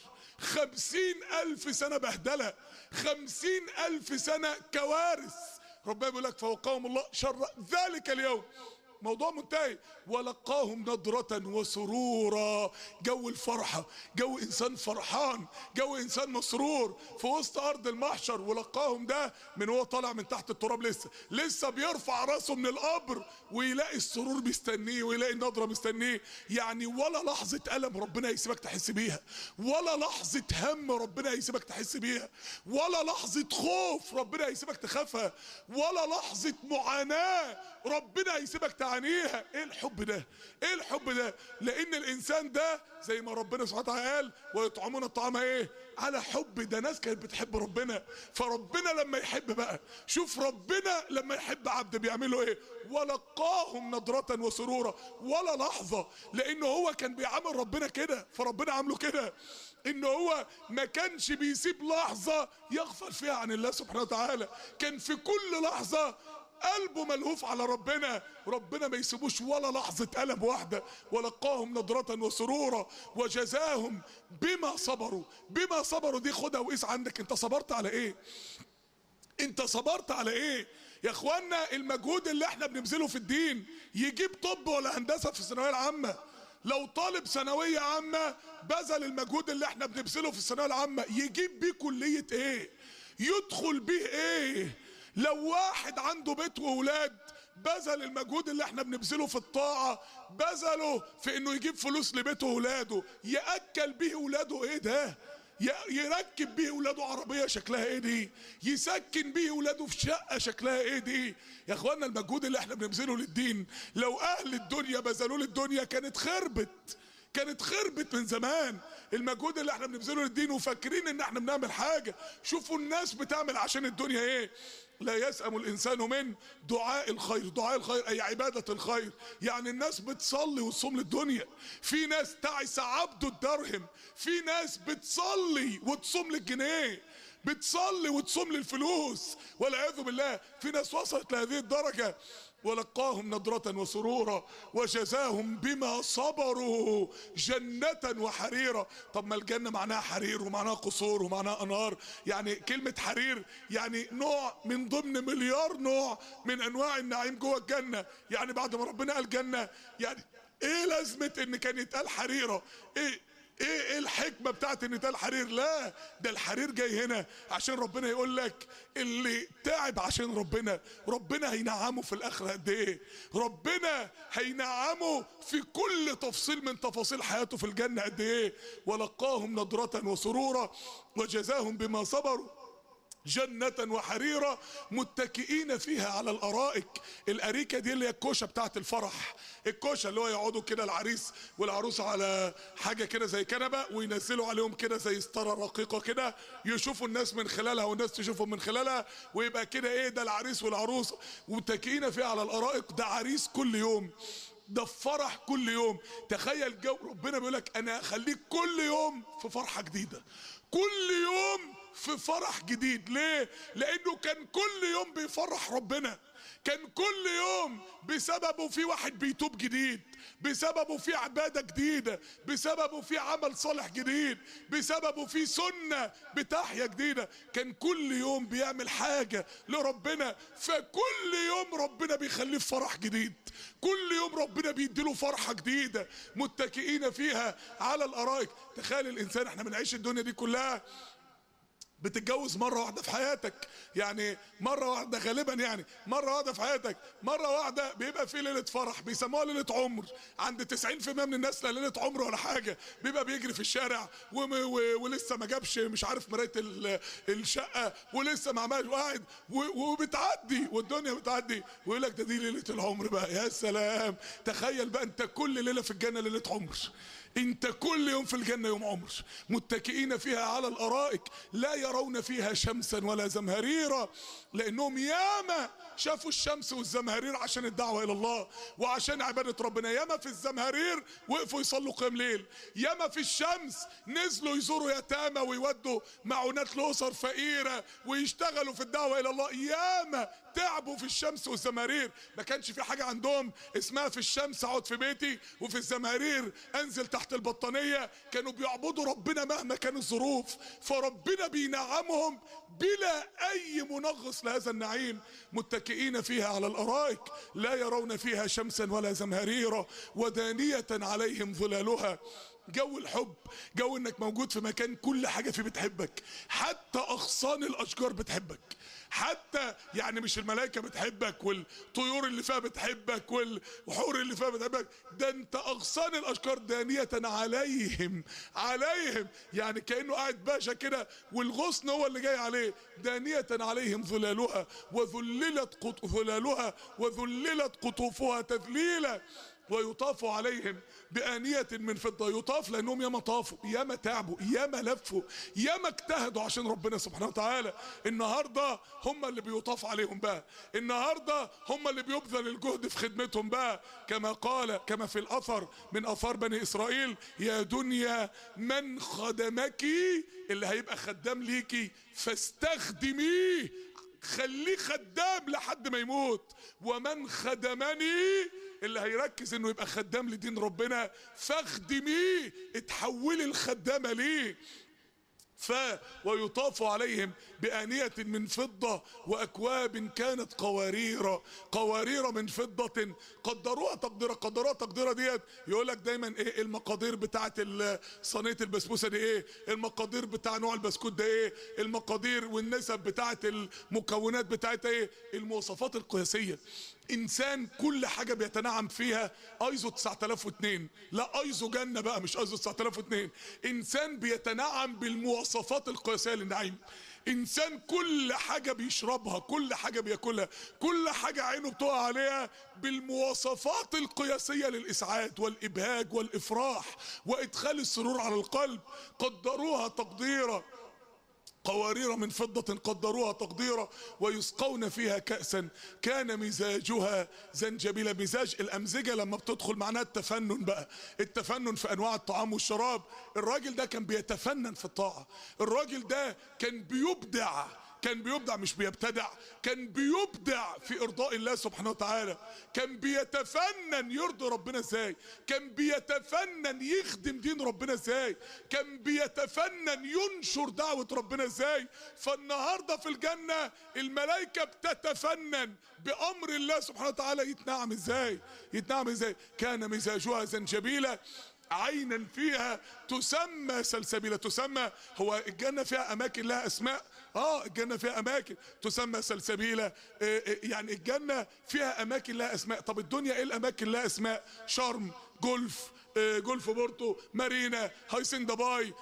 50,000 سنة بهدلة، 50,000 سنة كوارث. ربنا بيقول لك فوقاهم الله شر ذلك اليوم، موضوع منتهي. ولقاهم نضرة وسرورا، جو الفرحة، جو انسان فرحان، جو انسان مسرور في وسط ارض المحشر. ولقاهم ده من هو طالع من تحت التراب، لسه بيرفع راسه من القبر ويلاقي السرور مستنيه ويلاقي النضرة مستنيه. يعني ولا لحظة ألم ربنا يسيبك تحس بيها، ولا لحظة هم ربنا يسيبك تحس بيها، ولا لحظة خوف ربنا يسيبك تخافها، ولا لحظة معاناة ربنا يسيبك تعانيها. ايه الحب ده؟ ايه الحب ده؟ لان الانسان ده زي ما ربنا سبحانه وتعالى قال ويطعمون الطعام ايه؟ على حب. ده ناس كانت بتحب ربنا، فربنا لما يحب بقى، شوف ربنا لما يحب عبد بيعمله ايه؟ ولقاهم نضرة وسرورا. ولا لحظة، لانه هو كان بيعامل ربنا كده، فربنا عامله كده، ان هو ما كانش بيسيب لحظة يغفل فيها عن الله سبحانه وتعالى، كان في كل لحظة قلبه ملهوف على ربنا، ربنا ما يسيبوش ولا لحظة قلب واحدة. ولقاهم نضرة وسرورا وجزاهم بما صبروا. بما صبروا دي خدها وقيس عندك، انت صبرت على ايه؟ انت صبرت على ايه؟ يا اخوانا المجهود اللي احنا بنبذله في الدين يجيب طب ولا هندسة في الثانوية العامة. لو طالب ثانوية عامة بذل المجهود اللي احنا بنبذله في الثانوية العامة يجيب بيه كلية ايه؟ يدخل بيه ايه؟ لو واحد عنده بيت واولاد بذل المجهود اللي احنا بنبذله في الطاعة، بذله في انه يجيب فلوس لبيته واولاده، يأكل بيه اولاده ايه ده؟ يركب بيه اولاده عربية شكلها ايه دي؟ يسكن بيه اولاده في شقة شكلها ايه دي؟ يا اخوانا المجهود اللي احنا بنبذله للدين لو اهل الدنيا بذلوه للدنيا كانت خربت من زمان. المجهود اللي احنا بنبذله للدين وفاكرين ان احنا بنعمل حاجة. شوفوا الناس بتعمل عشان الدنيا ايه؟ لا يسأم الانسان من دعاء الخير. دعاء الخير اي عبادة الخير، يعني الناس بتصلي وتصوم للدنيا. في ناس تعس عبد الدرهم، في ناس بتصلي وتصوم للجنيه، بتصلي وتصوم للفلوس والعياذ بالله. في ناس وصلت لهذه الدرجة. ولقاهم نضرة وسرورا وجزاهم بما صبروا جنة وحريرا. طب ما الجنة معناها حرير ومعناها قصور ومعناها انهار، يعني كلمة حرير يعني نوع من ضمن مليار نوع من انواع النعيم جوه الجنة. يعني بعد ما ربنا قال جنة، يعني ايه لازمة ان كان يتقال حريرة؟ ايه الحكمة بتاعت ان ده الحرير؟ لا، ده الحرير جاي هنا عشان ربنا يقول لك اللي تعب عشان ربنا هينعمه في الاخرة قد ايه؟ ربنا هينعمه في كل تفصيل من تفاصيل حياته في الجنة قد ايه؟ ولقاهم نضرة وسرورا وجزاهم بما صبروا جنة وحريرة متكئين فيها على الارائك. الاريكة دي اللي هي الكوشة بتاعت الفرح، الكوشة اللي هو يقعدوا كده العريس والعروسة على حاجة كده زي كنبة وينزلوا عليهم كده زي ستارة رقيقة كده يشوفوا الناس من خلالها والناس تشوفهم من خلالها، ويبقى كده ايه ده العريس والعروسة متكئين فيها على الارائك. ده عريس كل يوم، ده فرح كل يوم. تخيل جو ربنا بيقولك انا اخليك كل يوم في فرحة جديدة، كل يوم في فرح جديد. ليه؟ لانه كان كل يوم بيفرح ربنا، كان كل يوم بسببه في واحد بيتوب جديد، بسببه في عبادة جديدة، بسببه في عمل صالح جديد، بسببه في سنة بتحيا جديدة. كان كل يوم بيعمل حاجة لربنا، فكل يوم ربنا بيخليه في فرح جديد، كل يوم ربنا بيديله فرحة جديدة متكئين فيها على الارائك. تخيل الانسان، احنا بنعيش الدنيا دي كلها، بتتجوز مرة واحدة في حياتك، يعني مرة واحدة غالبا، يعني مرة واحدة في حياتك، مرة واحدة بيبقى في ليلة فرح بيسموها ليلة عمر. عند 90% من الناس لا ليلة عمر ولا حاجة، بيبقى بيجري في الشارع ولسه ما جابش مش عارف مراية الشقة، ولسه ما عملش، وقاعد وبتعدي والدنيا بتعدي، ويقول لك ده دي ليلة العمر بقى. يا سلام، تخيل بقى انت كل ليلة في الجنة ليلة عمر، انت كل يوم في الجنة يوم عمر، متكئين فيها على الارائك لا يرون فيها شمسا ولا زمهريرا، لانهم ياما شافوا الشمس والزمهرير عشان الدعوة الى الله وعشان عبادة ربنا. ياما في الزمهرير وقفوا يصلوا قيام ليل، ياما في الشمس نزلوا يزوروا يتامى ويودوا معونات لأسر فقيرة ويشتغلوا في الدعوة الى الله، ياما تعبوا في الشمس والزمهرير. ما كانش في حاجة عندهم اسمها في الشمس اقعد في بيتي وفي الزمهرير انزل تحت البطانية، كانوا بيعبدوا ربنا مهما كانت الظروف، فربنا بينعمهم بلا اي منغص لهذا النعيم، متكئين فيها على الارائك لا يرون فيها شمسا ولا زمهريرا ودانية عليهم ظلالها. جو الحب، جو انك موجود في مكان كل حاجة فيه بتحبك، حتى اغصان الاشجار بتحبك، حتى يعني مش الملائكة بتحبك والطيور اللي فيها بتحبك والحور اللي فيها بتحبك، ده انت اغصان الاشجار دانية عليهم، يعني كأنه قاعد باشا كده والغصن هو اللي جاي عليه. دانية عليهم ظلالها وذللت قطوفها تذليلا ويطاف عليهم بآنية من فضة. يطاف لأنهم ياما طافوا، ياما تعبوا، ياما لفوا، ياما اجتهدوا عشان ربنا سبحانه وتعالى. النهاردة هم اللي بيطاف عليهم بقى، النهاردة هم اللي بيبذل الجهد في خدمتهم بقى، كما في الأثر من أثار بني إسرائيل: يا دنيا من خدمك، اللي هيبقى خدام ليكي فاستخدميه، خليه خدام لحد ما يموت. ومن خدمني، اللي هيركز انه يبقى خدام لدين ربنا، فاخدميه، اتحولي الخدامة ليه. ويطاف عليهم بآنية من فضة وأكواب كانت قوارير من فضة قدروها تقديرا ديت. يقول لك دايما ايه المقادير بتاعت صينية البسبوسة دي، ايه المقادير بتاع نوع البسكوت ده، ايه المقادير والنسب بتاعت المكونات بتاعتها، ايه المواصفات القياسية. انسان كل حاجة بيتنعم فيها ايزو 9002، لا ايزو جنة بقى مش ايزو 9002. انسان بيتنعم بالمواصفات القياسية للنعيم، انسان كل حاجة بيشربها، كل حاجة بياكلها، كل حاجة عينه بتقع عليها بالمواصفات القياسية للاسعاد والابهاج والافراح وادخال السرور على القلب. قدروها تقديرا، قوارير من فضة قدروها تقديرا ويسقون فيها كأسا كان مزاجها زنجبيلا. مزاج الأمزجة لما بتدخل معناها التفنن بقى، التفنن في أنواع الطعام والشراب. الراجل ده كان بيتفنن في الطاعة، الراجل ده كان بيبدع مش بيبتدع، كان بيبدع في ارضاء الله سبحانه وتعالى، كان بيتفنن يرضي ربنا ازاي، كان بيتفنن يخدم دين ربنا ازاي، كان بيتفنن ينشر دعوة ربنا ازاي. فالنهاردة في الجنة الملائكة بتتفنن بأمر الله سبحانه وتعالى يتنعم ازاي. كان مزاجها زنجبيلا عينا فيها تسمى سلسبيلة. تسمى، هو الجنة فيها اماكن لها اسماء، الجنة فيها اماكن تسمى سلسبيلة، يعني الجنة فيها اماكن لها اسماء. طب الدنيا ايه الاماكن لها اسماء؟ شرم، جولف بورتو، مارينا، هايسندا باي،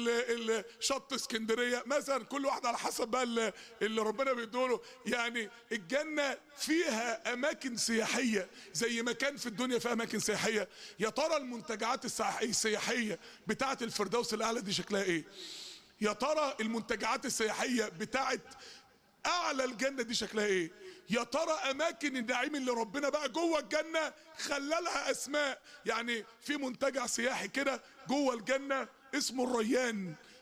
شط اسكندريه مثلا، كل واحد على حسب بقى اللي ربنا بيدوله. يعني الجنه فيها اماكن سياحيه زي ما كان في الدنيا فيها اماكن سياحيه. يا ترى المنتجعات السياحيه بتاعه الفردوس الاعلى دي شكلها ايه؟ يا ترى المنتجعات السياحيه بتاعه اعلى الجنه دي شكلها ايه؟ يا ترى اماكن النعيم اللي ربنا بقى جوه الجنه خلالها اسماء. يعني في منتجع سياحي كده جوه الجنه اسمه الريان،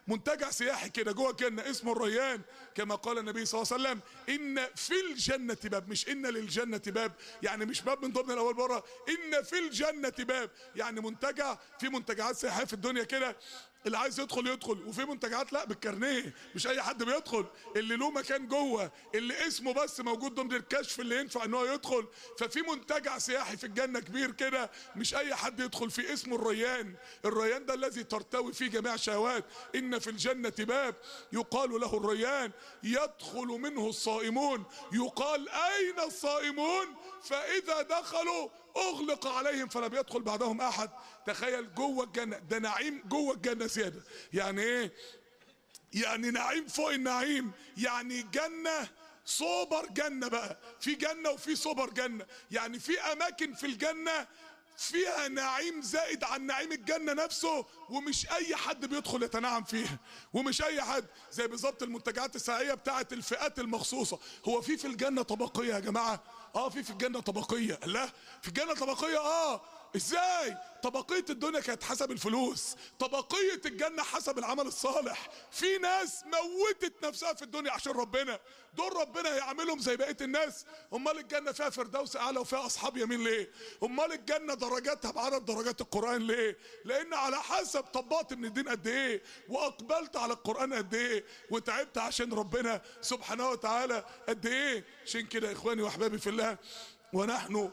منتجع سياحي كده جوه الجنه اسمه الريان، كما قال النبي صلى الله عليه وسلم ان في الجنه باب، مش ان للجنه باب، يعني مش باب من ضمن الاول بره، ان في الجنه باب، يعني منتجع. في منتجعات سياحيه في الدنيا كده اللي عايز يدخل يدخل، وفي منتجعات لا بالكارنيه، مش اي حد بيدخل، اللي له مكان جوه، اللي اسمه بس موجود ضمن الكشف اللي ينفع ان هو يدخل. ففي منتجع سياحي في الجنه كبير كده مش اي حد يدخل فيه، اسمه الريان. الريان ده الذي ترتوي فيه جميع الشهوات. ان في الجنه باب يقال له الريان يدخل منه الصائمون، يقال اين الصائمون؟ فاذا دخلوا اغلق عليهم فلم يدخل بعدهم احد. تخيل جوه الجنه، ده نعيم جوه الجنه زياده. يعني ايه؟ يعني نعيم فوق النعيم، يعني جنه سوبر جنه بقى، في جنه وفي سوبر جنه، يعني في اماكن في الجنه فيها نعيم زائد عن نعيم الجنة نفسه، ومش اي حد بيدخل يتنعم فيها، ومش اي حد. زي بالظبط المنتجعات السياحية بتاعت الفئات المخصوصة. هو في الجنة طبقية يا جماعة؟ في الجنة طبقية. لا، في الجنة طبقية. ازاي؟ طبقية الدنيا كانت حسب الفلوس، طبقية الجنة حسب العمل الصالح. في ناس موتت نفسها في الدنيا عشان ربنا، دول ربنا هيعملهم زي بقية الناس. امال الجنة فيها فردوس اعلى وفيها اصحاب يمين ليه؟ امال الجنة درجاتها بعدد درجات القرآن ليه؟ لان على حسب طبقت من الدين قد ايه، واقبلت على القرآن قد ايه، وتعبت عشان ربنا سبحانه وتعالى قد ايه. عشان كده اخواني واحبابي في الله، ونحن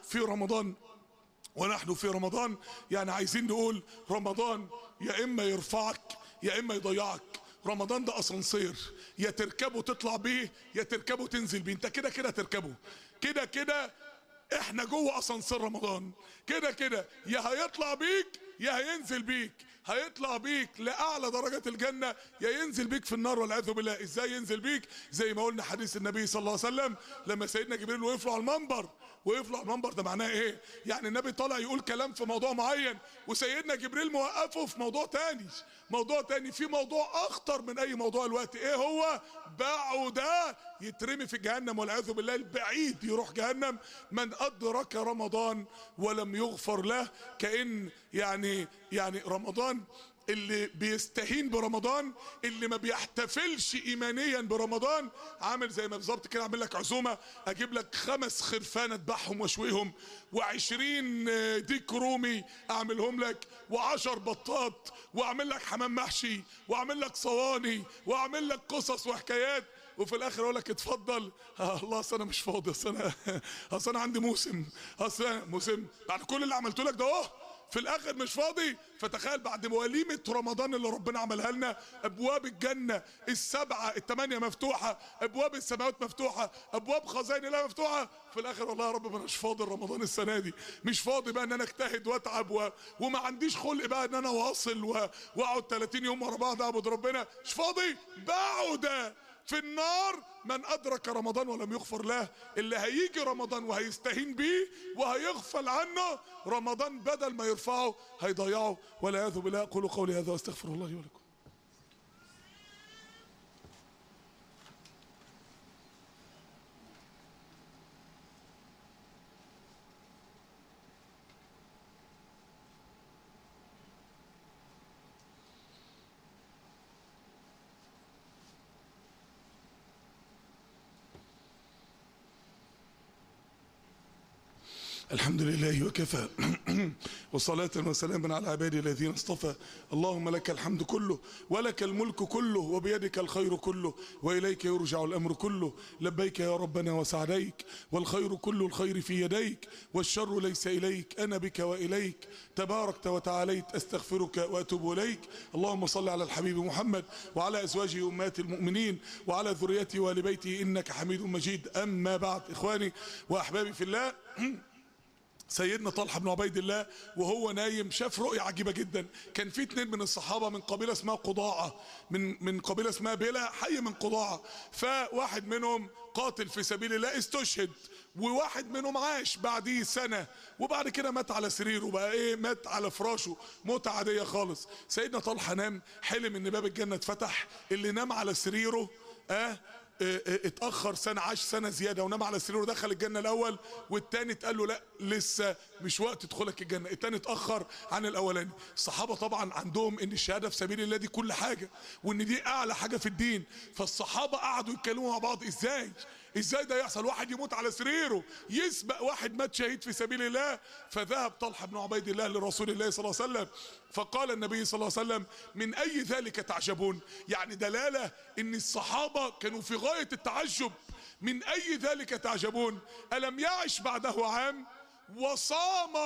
في رمضان يعني عايزين نقول رمضان يا اما يرفعك يا اما يضيعك. رمضان ده اسانسير، يا تركبه تطلع بيه يا تركبه تنزل بيه. انت كده كده تركبه، كده كده احنا جوه اسانسير رمضان، كده كده يا هيطلع بيك يا هينزل بيك. هيطلع بيك لاعلى درجات الجنه يا ينزل بيك في النار والعياذ بالله. ازاي ينزل بيك؟ زي ما قلنا حديث النبي صلى الله عليه وسلم لما سيدنا جبريل وقف له على المنبر. ده معناه ايه؟ يعني النبي طالع يقول كلام في موضوع معين، وسيدنا جبريل موقفه في موضوع تاني، في موضوع اخطر من اي موضوع الوقت. ايه هو؟ بعد يترمي في جهنم والعياذ بالله، البعيد يروح جهنم. من ادرك رمضان ولم يغفر له، كأن يعني رمضان اللي بيستهين برمضان، اللي ما بيحتفلش ايمانيا برمضان، عامل زي ما بالظبط كده اعمل لك عزومه، اجيب لك 5 خرفان اذبحهم واشويهم، و20 ديك رومي اعملهم لك، و10 بطاط، واعمل لك حمام محشي، واعمل لك صواني، واعمل لك قصص وحكايات، وفي الاخر اقول لك اتفضل. الله اصل انا مش فاضي، اصل انا عندي موسم بعد كل اللي عملته لك ده في الاخر مش فاضي. فتخيل بعد وليمة رمضان اللي ربنا عملها لنا، ابواب الجنة ال7 ال8 مفتوحة، ابواب السماوات مفتوحة، ابواب خزائن الله مفتوحة، في الاخر والله يا رب ما اناش فاضي رمضان السنة دي، مش فاضي بقى ان انا اجتهد واتعب وما عنديش خلق بقى ان انا واصل واقعد 30 يوم ورا بعض اعبد ربنا، مش فاضي. بعد في النار من ادرك رمضان ولم يغفر له. اللي هيجي رمضان وهيستهين بيه وهيغفل عنه، رمضان بدل ما يرفعه هيضيعه والعياذ بالله. اقول قولي هذا واستغفر الله لي ولكم. الحمد لله وكفى وصلاة وسلاما على عبادي الذين اصطفى. اللهم لك الحمد كله ولك الملك كله وبيدك الخير كله وإليك يرجع الأمر كله. لبيك يا ربنا وسعديك، والخير كل الخير في يديك، والشر ليس إليك، أنا بك وإليك تباركت وتعاليت، أستغفرك وأتوب إليك. اللهم صل على الحبيب محمد وعلى أزواجه أمهات المؤمنين وعلى ذريته وآل بيته إنك حميد مجيد. أما بعد، إخواني وأحبابي في الله، سيدنا طلحة بن عبيد الله وهو نايم شاف رؤية عجيبة جدا. كان في 2 من الصحابة من قبيلة اسمها قضاعة، من قبيلة اسمها بلا، حي من قضاعة. فواحد منهم قاتل في سبيل الله استشهد، وواحد منهم عاش بعديه سنة، وبعد كده مات على سريره بقى مات على فراشه موتة عادية خالص. سيدنا طلحة نام، حلم ان باب الجنة اتفتح. اللي نام على سريره اتأخر سنة، عاش سنة زيادة ونام على سريره، دخل الجنة الأول، والتاني اتقال له لا لسه مش وقت دخولك الجنة، التاني اتأخر عن الاولاني. الصحابة طبعا عندهم ان الشهادة في سبيل الله دي كل حاجة، وان دي اعلى حاجة في الدين. فالصحابة قعدوا يتكلموا مع بعض، ازاي ده يحصل؟ واحد يموت على سريره يسبق واحد مات شهيد في سبيل الله. فذهب طلحة بن عبيد الله لرسول الله صلى الله عليه وسلم، فقال النبي صلى الله عليه وسلم: من اي ذلك تعجبون؟ يعني دلالة ان الصحابة كانوا في غاية التعجب. من اي ذلك تعجبون؟ الم يعش بعده عام وصام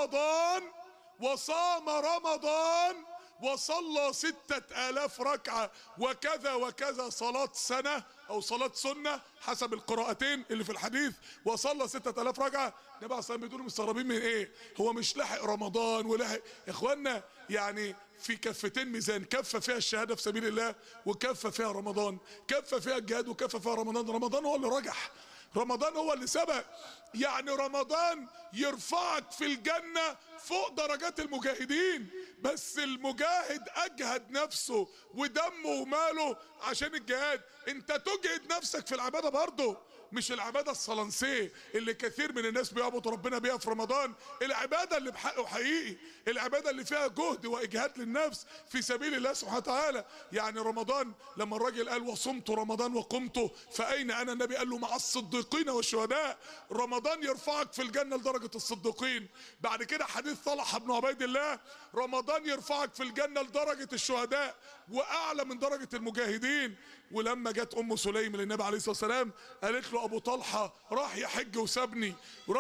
رمضان وصلى 6000 ركعة وكذا وكذا صلاة سنة أو صلاة سنة حسب القراءتين اللي في الحديث، وصلى 6000 ركعة. النبي عليه الصلاة والسلام بيقولوا مستغربين من إيه؟ هو مش لاحق رمضان ولحق؟ يا إخوانا يعني في كفتين ميزان، كفة فيها الشهادة في سبيل الله وكفة فيها رمضان، كفة فيها الجهاد وكفة فيها رمضان. رمضان هو اللي رجح، رمضان هو اللي سبق. يعني رمضان يرفعك في الجنة فوق درجات المجاهدين، بس المجاهد اجهد نفسه ودمه وماله عشان الجهاد. انت تجهد نفسك في العبادة برضه، مش العبادة الصلنسية اللي كثير من الناس بيعبد ربنا بيها في رمضان، العبادة اللي بحقه حقيقي، العبادة اللي فيها جهد واجهاد للنفس في سبيل الله سبحانه وتعالى. يعني رمضان لما الراجل قال: وصمت رمضان وقمته فأين أنا؟ النبي قال له: مع الصديقين والشهداء. رمضان يرفعك في الجنة لدرجة الصديقين. بعد كده حديث طلحة بن عبيد الله: رمضان يرفعك في الجنة لدرجة الشهداء وأعلى من درجة المجاهدين. ولما جت أم سليم للنبي عليه الصلاة والسلام قالت له: أبو طلحة راح يحج وسابني،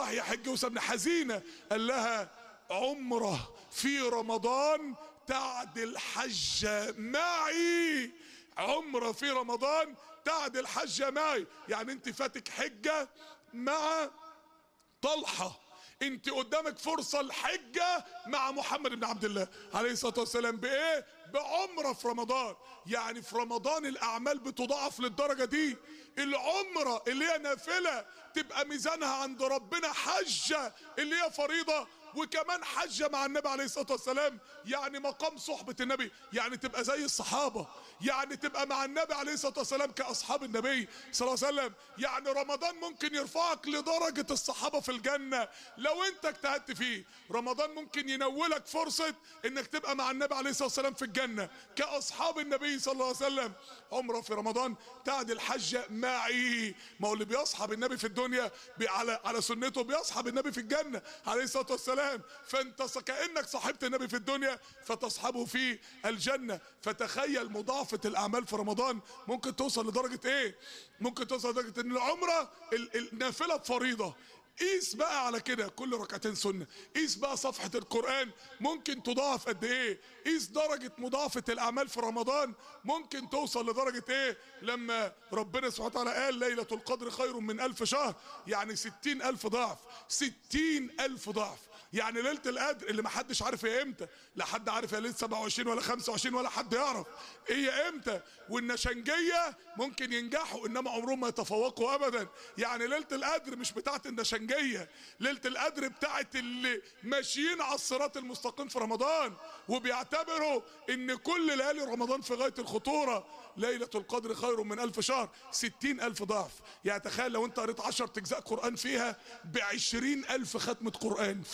حزينة. قال لها: عمره في رمضان تعدل حجة معي، عمره في رمضان تعدل حجة معي. يعني انت فاتك حجة مع طلحة، انت قدامك فرصة الحجة مع محمد بن عبد الله عليه الصلاة والسلام. بايه؟ بعمرة في رمضان. يعني في رمضان الاعمال بتضاعف للدرجة دي. العمرة اللي هي نافلة تبقى ميزانها عند ربنا حجة اللي هي فريضة، وكمان حجة مع النبي عليه الصلاة والسلام. يعني مقام صحبة النبي، يعني تبقى زي الصحابة، يعني تبقى مع النبي عليه الصلاة والسلام كأصحاب النبي صلى الله عليه وسلم. يعني رمضان ممكن يرفعك لدرجة الصحابة في الجنة لو انت اجتهدت فيه. رمضان ممكن ينولك فرصة انك تبقى مع النبي عليه الصلاة والسلام في الجنة كأصحاب النبي صلى الله عليه وسلم. عمره في رمضان تعدل حجة معي. ما هو اللي بيصحب النبي في الدنيا على سنته بيصحب النبي في الجنة عليه الصلاة والسلام. فانت كأنك صاحبت النبي في الدنيا فتصحبه في الجنة. فتخيل مضاعفة الاعمال في رمضان ممكن توصل لدرجة ايه؟ ممكن توصل لدرجة ان العمرة النافلة بفريضة. قيس بقى على كده كل ركعتين سنة، قيس بقى صفحة القرآن ممكن تضاعف قد ايه، قيس درجة مضاعفة الاعمال في رمضان ممكن توصل لدرجة ايه. لما ربنا سبحانه وتعالى قال: ليلة القدر خير من 1000 شهر، يعني 60,000 ضعف، 60,000 ضعف. يعني ليلة القدر اللي محدش عارف هي امتى، لا حد عارف هي ليلة 27 ولا 25 ولا حد يعرف هي امتى. والنشنجية ممكن ينجحوا انما عمرهم ما يتفوقوا ابدا. يعني ليلة القدر مش بتاعت النشنجية، ليلة القدر بتاعت اللي ماشيين على الصراط المستقيم في رمضان وبيعتبروا ان كل ليالي رمضان في غاية الخطورة. ليلة القدر خير من 1000 شهر، 60,000 ضعف. يعني تخيل لو انت قريت 10 اجزاء قرآن فيها ب20,000 ختمة قرآن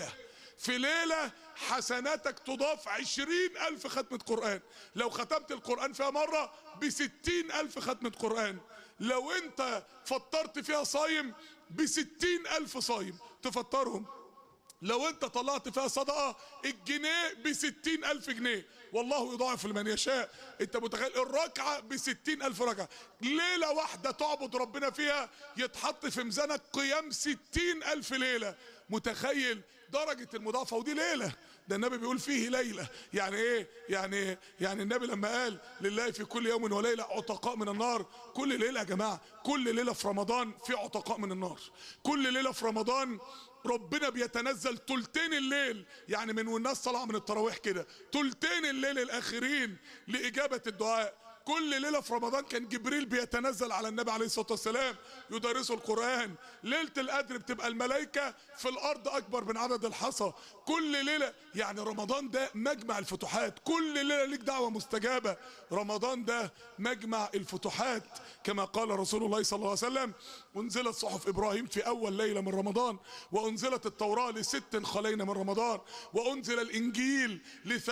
في ليلة حسناتك تضاف 20,000 ختمة قرآن. لو ختمت القرآن فيها مرة ب60,000 ختمة قرآن. لو انت فطرت فيها صايم ب60,000 صايم تفطرهم. لو انت طلعت فيها صدقة الجنيه ب60,000 جنيه، والله يضاعف لمن يشاء. انت متخيل الركعة ب60,000 ركعة؟ ليلة واحدة تعبد ربنا فيها يتحط في ميزانك قيام 60,000 ليلة. متخيل درجة المضاعفة؟ ودي ليلة، ده النبي بيقول فيه ليلة. يعني ايه؟ يعني النبي لما قال: لله في كل يوم وليلة عتقاء من النار. كل ليلة يا جماعة، كل ليلة في رمضان في عتقاء من النار. كل ليلة في رمضان ربنا بيتنزل تلتين الليل، يعني من والناس طالعه من التراويح كده تلتين الليل الاخرين لاجابة الدعاء. كل ليلة في رمضان كان جبريل بيتنزل على النبي عليه الصلاة والسلام يدرسه القرآن. ليلة القدر بتبقى الملائكة في الأرض أكبر من عدد الحصى. كل ليلة، يعني رمضان ده مجمع الفتوحات، كل ليلة ليك دعوة مستجابة. رمضان ده مجمع الفتوحات كما قال رسول الله صلى الله عليه وسلم: أنزلت صحف إبراهيم في أول ليلة من رمضان، وأنزلت التوراة ل6 خلينا من رمضان، وأنزل الإنجيل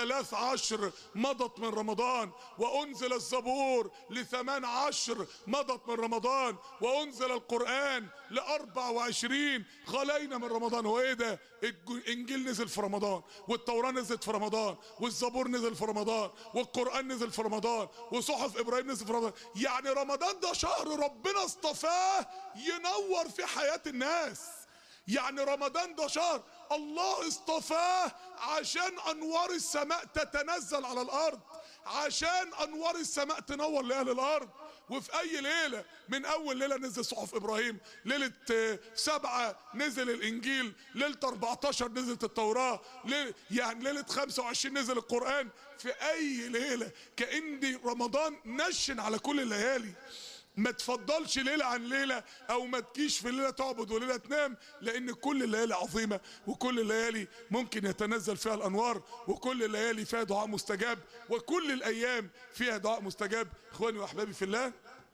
ل13 مضت من رمضان، وأنزل الزبور ل18 مضت من رمضان، وأنزل القرآن ل24 خلينا من رمضان. هو إيه ده؟ الإنجيل نزل في رمضان، والتوراة نزلت في رمضان، والزبور نزل في رمضان، والقرآن نزل في رمضان، وصحف إبراهيم نزل في رمضان. يعني رمضان ده شهر ربنا اصطفاه ينور في حياة الناس. يعني رمضان ده شهر الله اصطفاه عشان أنوار السماء تتنزل على الأرض، عشان أنوار السماء تنور لأهل الأرض. وفي أي ليلة، من أول ليلة نزل صحف إبراهيم، ليلة 7 نزل الإنجيل، ليلة 14 نزلت التوراة، يعني ليلة 25 نزل القرآن. في أي ليلة كأن رمضان نشن على كل الليالي. ما تفضلش ليلة عن ليلة، او ما تجيش في ليلة تعبد وليلة تنام، لان كل الليالي عظيمة، وكل الليالي ممكن يتنزل فيها الانوار، وكل الليالي فيها دعاء مستجاب، وكل الايام فيها دعاء مستجاب. اخواني واحبابي في الله،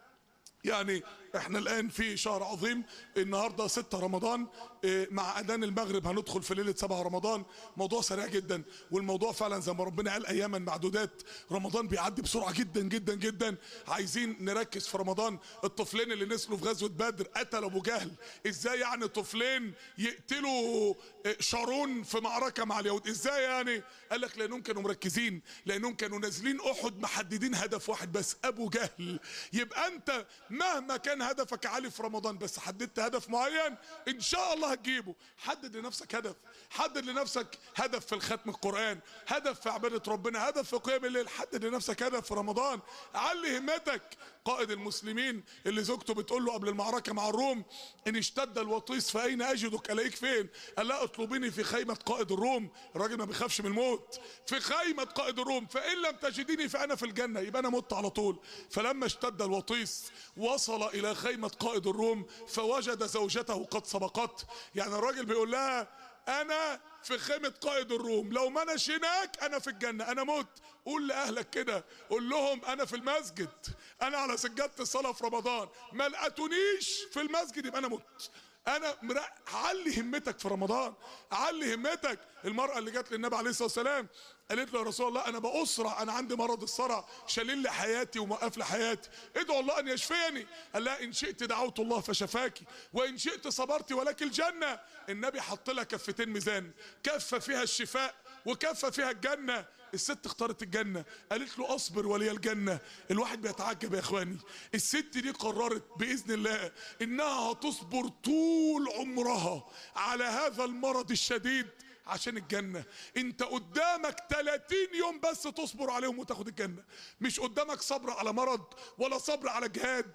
يعني احنا الان في شهر عظيم، النهارده 6 رمضان، مع اذان المغرب هندخل في ليله 7 رمضان. موضوع سريع جدا، والموضوع فعلا زي ما ربنا قال اياما معدودات. رمضان بيعدي بسرعه جدا جدا جدا. عايزين نركز في رمضان. الطفلين اللي نزلوا في غزوه بدر قتلوا ابو جهل. ازاي يعني طفلين يقتلوا شارون في معركه مع اليهود؟ ازاي يعني؟ قال لك لانهم كانوا مركزين، لانهم كانوا نازلين احد محددين هدف واحد بس، ابو جهل. يبقى انت مهما كان هدفك عالي في رمضان، بس حددت هدف معين ان شاء الله هتجيبه. حدد لنفسك هدف، حدد لنفسك هدف في الختم القرآن، هدف في عبادة ربنا، هدف في قيام الليل. حدد لنفسك هدف في رمضان، علي همتك. قائد المسلمين اللي زوجته بتقول له قبل المعركة مع الروم: ان اشتد الوطيس فاين اجدك؟ الاقيك فين؟ قال لا اطلبيني في خيمة قائد الروم. الراجل ما بيخافش من الموت. في خيمة قائد الروم، فان لم تجديني فانا في الجنة، يبقى انا مت على طول. فلما اشتد الوطيس وصل الى خيمة قائد الروم فوجد زوجته قد سبقته. يعني الراجل بيقول لها: انا في خيمة قائد الروم، لو ما اناش هناك انا في الجنة، انا مت. قول لاهلك كده، قول لهم: انا في المسجد، انا على سجادة الصلاة في رمضان، ما لقيتونيش في المسجد يبقى انا مت. انا علي همتك في رمضان، علي همتك. المرأة اللي جت للنبي عليه الصلاة والسلام قالت له: يا رسول الله انا بأسرع، انا عندي مرض الصرع شلل لي حياتي وموقف لي حياتي، ادعو الله ان يشفيني. قال لها: ان شئت دعوت الله فشفاكي، وان شئت صبرت ولك الجنة. النبي حط لها كفتين ميزان، كفة فيها الشفاء وكفة فيها الجنة. الست اختارت الجنة، قالت له: اصبر ولي الجنة. الواحد بيتعجب يا اخواني، الست دي قررت باذن الله انها هتصبر طول عمرها على هذا المرض الشديد عشان الجنة. انت قدامك 30 يوم بس تصبر عليهم وتاخد الجنة. مش قدامك صبر على مرض، ولا صبر على جهاد،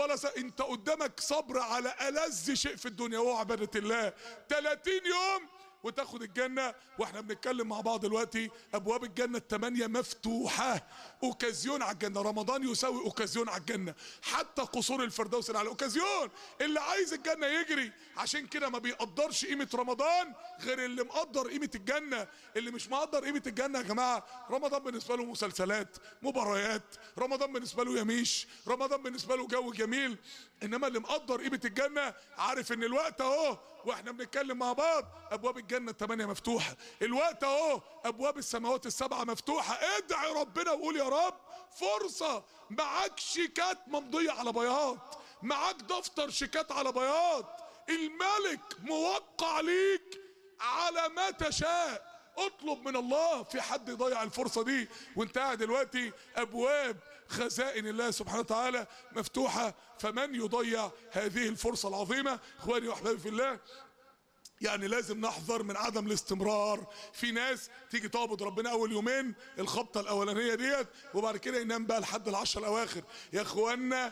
انت قدامك صبر على ألذ شيء في الدنيا وهو عبادة الله. 30 يوم وتاخد الجنة. واحنا بنتكلم مع بعض دلوقتي ابواب الجنة 8 مفتوحة. اوكازيون على الجنة. رمضان يساوي اوكازيون على الجنة. حتى قصور الفردوس على اوكازيون. اللي عايز الجنة يجري. عشان كده ما بيقدرش قيمة رمضان غير اللي مقدر قيمة الجنة. اللي مش مقدر قيمة الجنة يا جماعة، رمضان بالنسبة له مسلسلات، مباريات، رمضان بالنسبة له يميش، رمضان بالنسبة له جو جميل. انما اللي مقدر قيمة الجنة عارف ان الوقت اهو واحنا بنتكلم مع بعض ابواب الجنة 8 مفتوحة. الوقت اهو ابواب السماوات ال7 مفتوحة. ادعي ربنا وقول: يا رب فرصة. معاك شيكات ممضية على بياض، معاك دفتر شيكات على بياض، الملك موقع ليك على ما تشاء. اطلب من الله. في حد يضيع الفرصة دي وانت قاعد دلوقتي؟ ابواب خزائن الله سبحانه وتعالى مفتوحة، فمن يضيع هذه الفرصة العظيمة؟ اخواني واحبابي في الله، يعني لازم نحذر من عدم الاستمرار. في ناس تيجي تعبد ربنا اول يومين الخبطه الاولانيه ديت، وبعد كده ينام بقى لحد ال10 الاواخر. يا اخوانا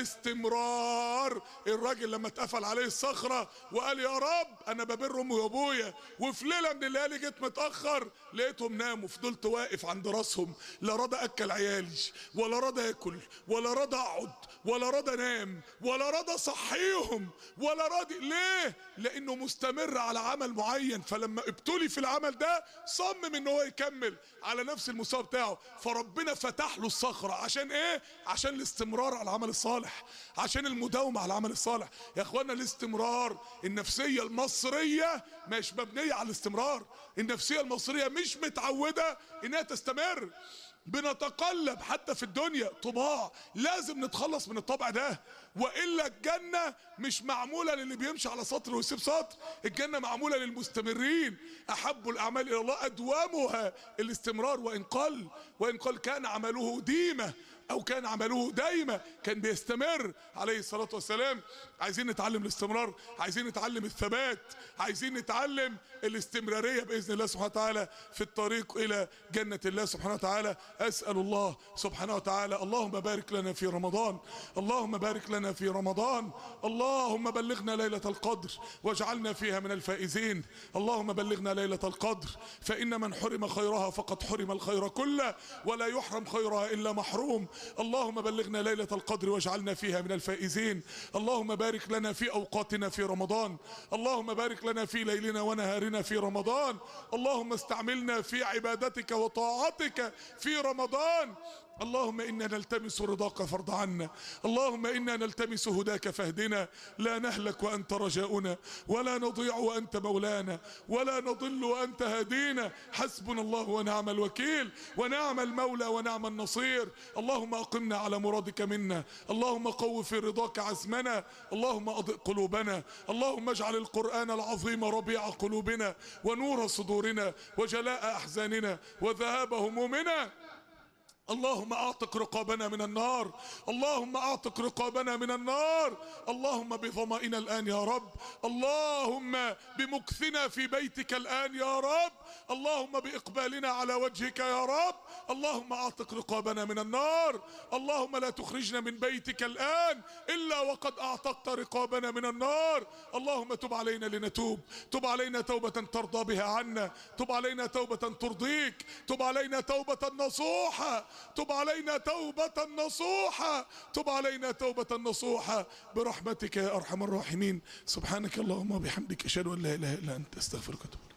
الاستمرار. الراجل لما اتقفل عليه الصخره وقال: يا رب انا ببر امي وابويا، وفي ليله من الليالي جيت متاخر لقيتهم ناموا، فضلت واقف عند راسهم، لا راضي اكل عيالي، ولا راضي اكل، ولا راضي اقعد، ولا راضي انام، ولا راضي اصحيهم، ولا راضي. ليه؟ لانه مستمر مستمر على عمل معين، فلما ابتلي في العمل ده صمم ان هو يكمل على نفس المستوى بتاعه، فربنا فتح له الصخرة. عشان ايه؟ عشان الاستمرار على العمل الصالح، عشان المداومة على العمل الصالح. يا اخوانا الاستمرار، النفسية المصرية مش مبنية على الاستمرار، النفسية المصرية مش متعودة انها تستمر. بنتقلب حتى في الدنيا طباع، لازم نتخلص من الطبع ده، وإلا الجنة مش معمولة للي بيمشي على سطر ويسيب سطر، الجنة معمولة للمستمرين. أحب الأعمال إلى الله أدومها الاستمرار، وإن قل كان عمله ديمة أو كان عمله دايما، كان بيستمر عليه الصلاة والسلام. عايزين نتعلم الاستمرار، عايزين نتعلم الثبات، عايزين نتعلم الاستمرارية بإذن الله سبحانه وتعالى في الطريق إلى جنة الله سبحانه وتعالى. أسأل الله سبحانه وتعالى اللهم بارك لنا في رمضان، اللهم بارك لنا في رمضان، اللهم بلغنا ليلة القدر واجعلنا فيها من الفائزين. اللهم بلغنا ليلة القدر، فإن من حرم خيرها فقد حرم الخير كله، ولا يحرم خيرها إلا محروم. اللهم بلغنا ليلة القدر واجعلنا فيها من الفائزين. اللهم بارك لنا في أوقاتنا في رمضان، اللهم بارك لنا في ليلنا ونهارنا في رمضان، اللهم استعملنا في عبادتك وطاعتك في رمضان. اللهم إنا نلتمس رضاك فارض عنا، اللهم إنا نلتمس هداك فاهدنا، لا نهلك وأنت رجاؤنا، ولا نضيع وأنت مولانا، ولا نضل وأنت هدينا. حسبنا الله ونعم الوكيل، ونعم المولى ونعم النصير. اللهم أقمنا على مرادك منا، اللهم قو في رضاك عزمنا، اللهم أضئ قلوبنا، اللهم اجعل القرآن العظيم ربيع قلوبنا ونور صدورنا وجلاء أحزاننا وذهاب همومنا. اللهم اعتق رقابنا من النار، اللهم اعتق رقابنا من النار. اللهم بظمائنا الآن يا رب، اللهم بمكثنا في بيتك الآن يا رب، اللهم بإقبالنا على وجهك يا رب. اللهم اعتق رقابنا من النار، اللهم لا تخرجنا من بيتك الآن إلا وقد اعتقت رقابنا من النار. اللهم تب علينا لنتوب، تب علينا توبة ترضى بها عنا، تب علينا توبة ترضيك، تب علينا توبة نصوحة، تب علينا توبة نصوحة، تب علينا توبة نصوحة برحمتك يا أرحم الراحمين. سبحانك اللهم وبحمدك، أشهد أن لا إله إلا أنت، أستغفرك وأتوب.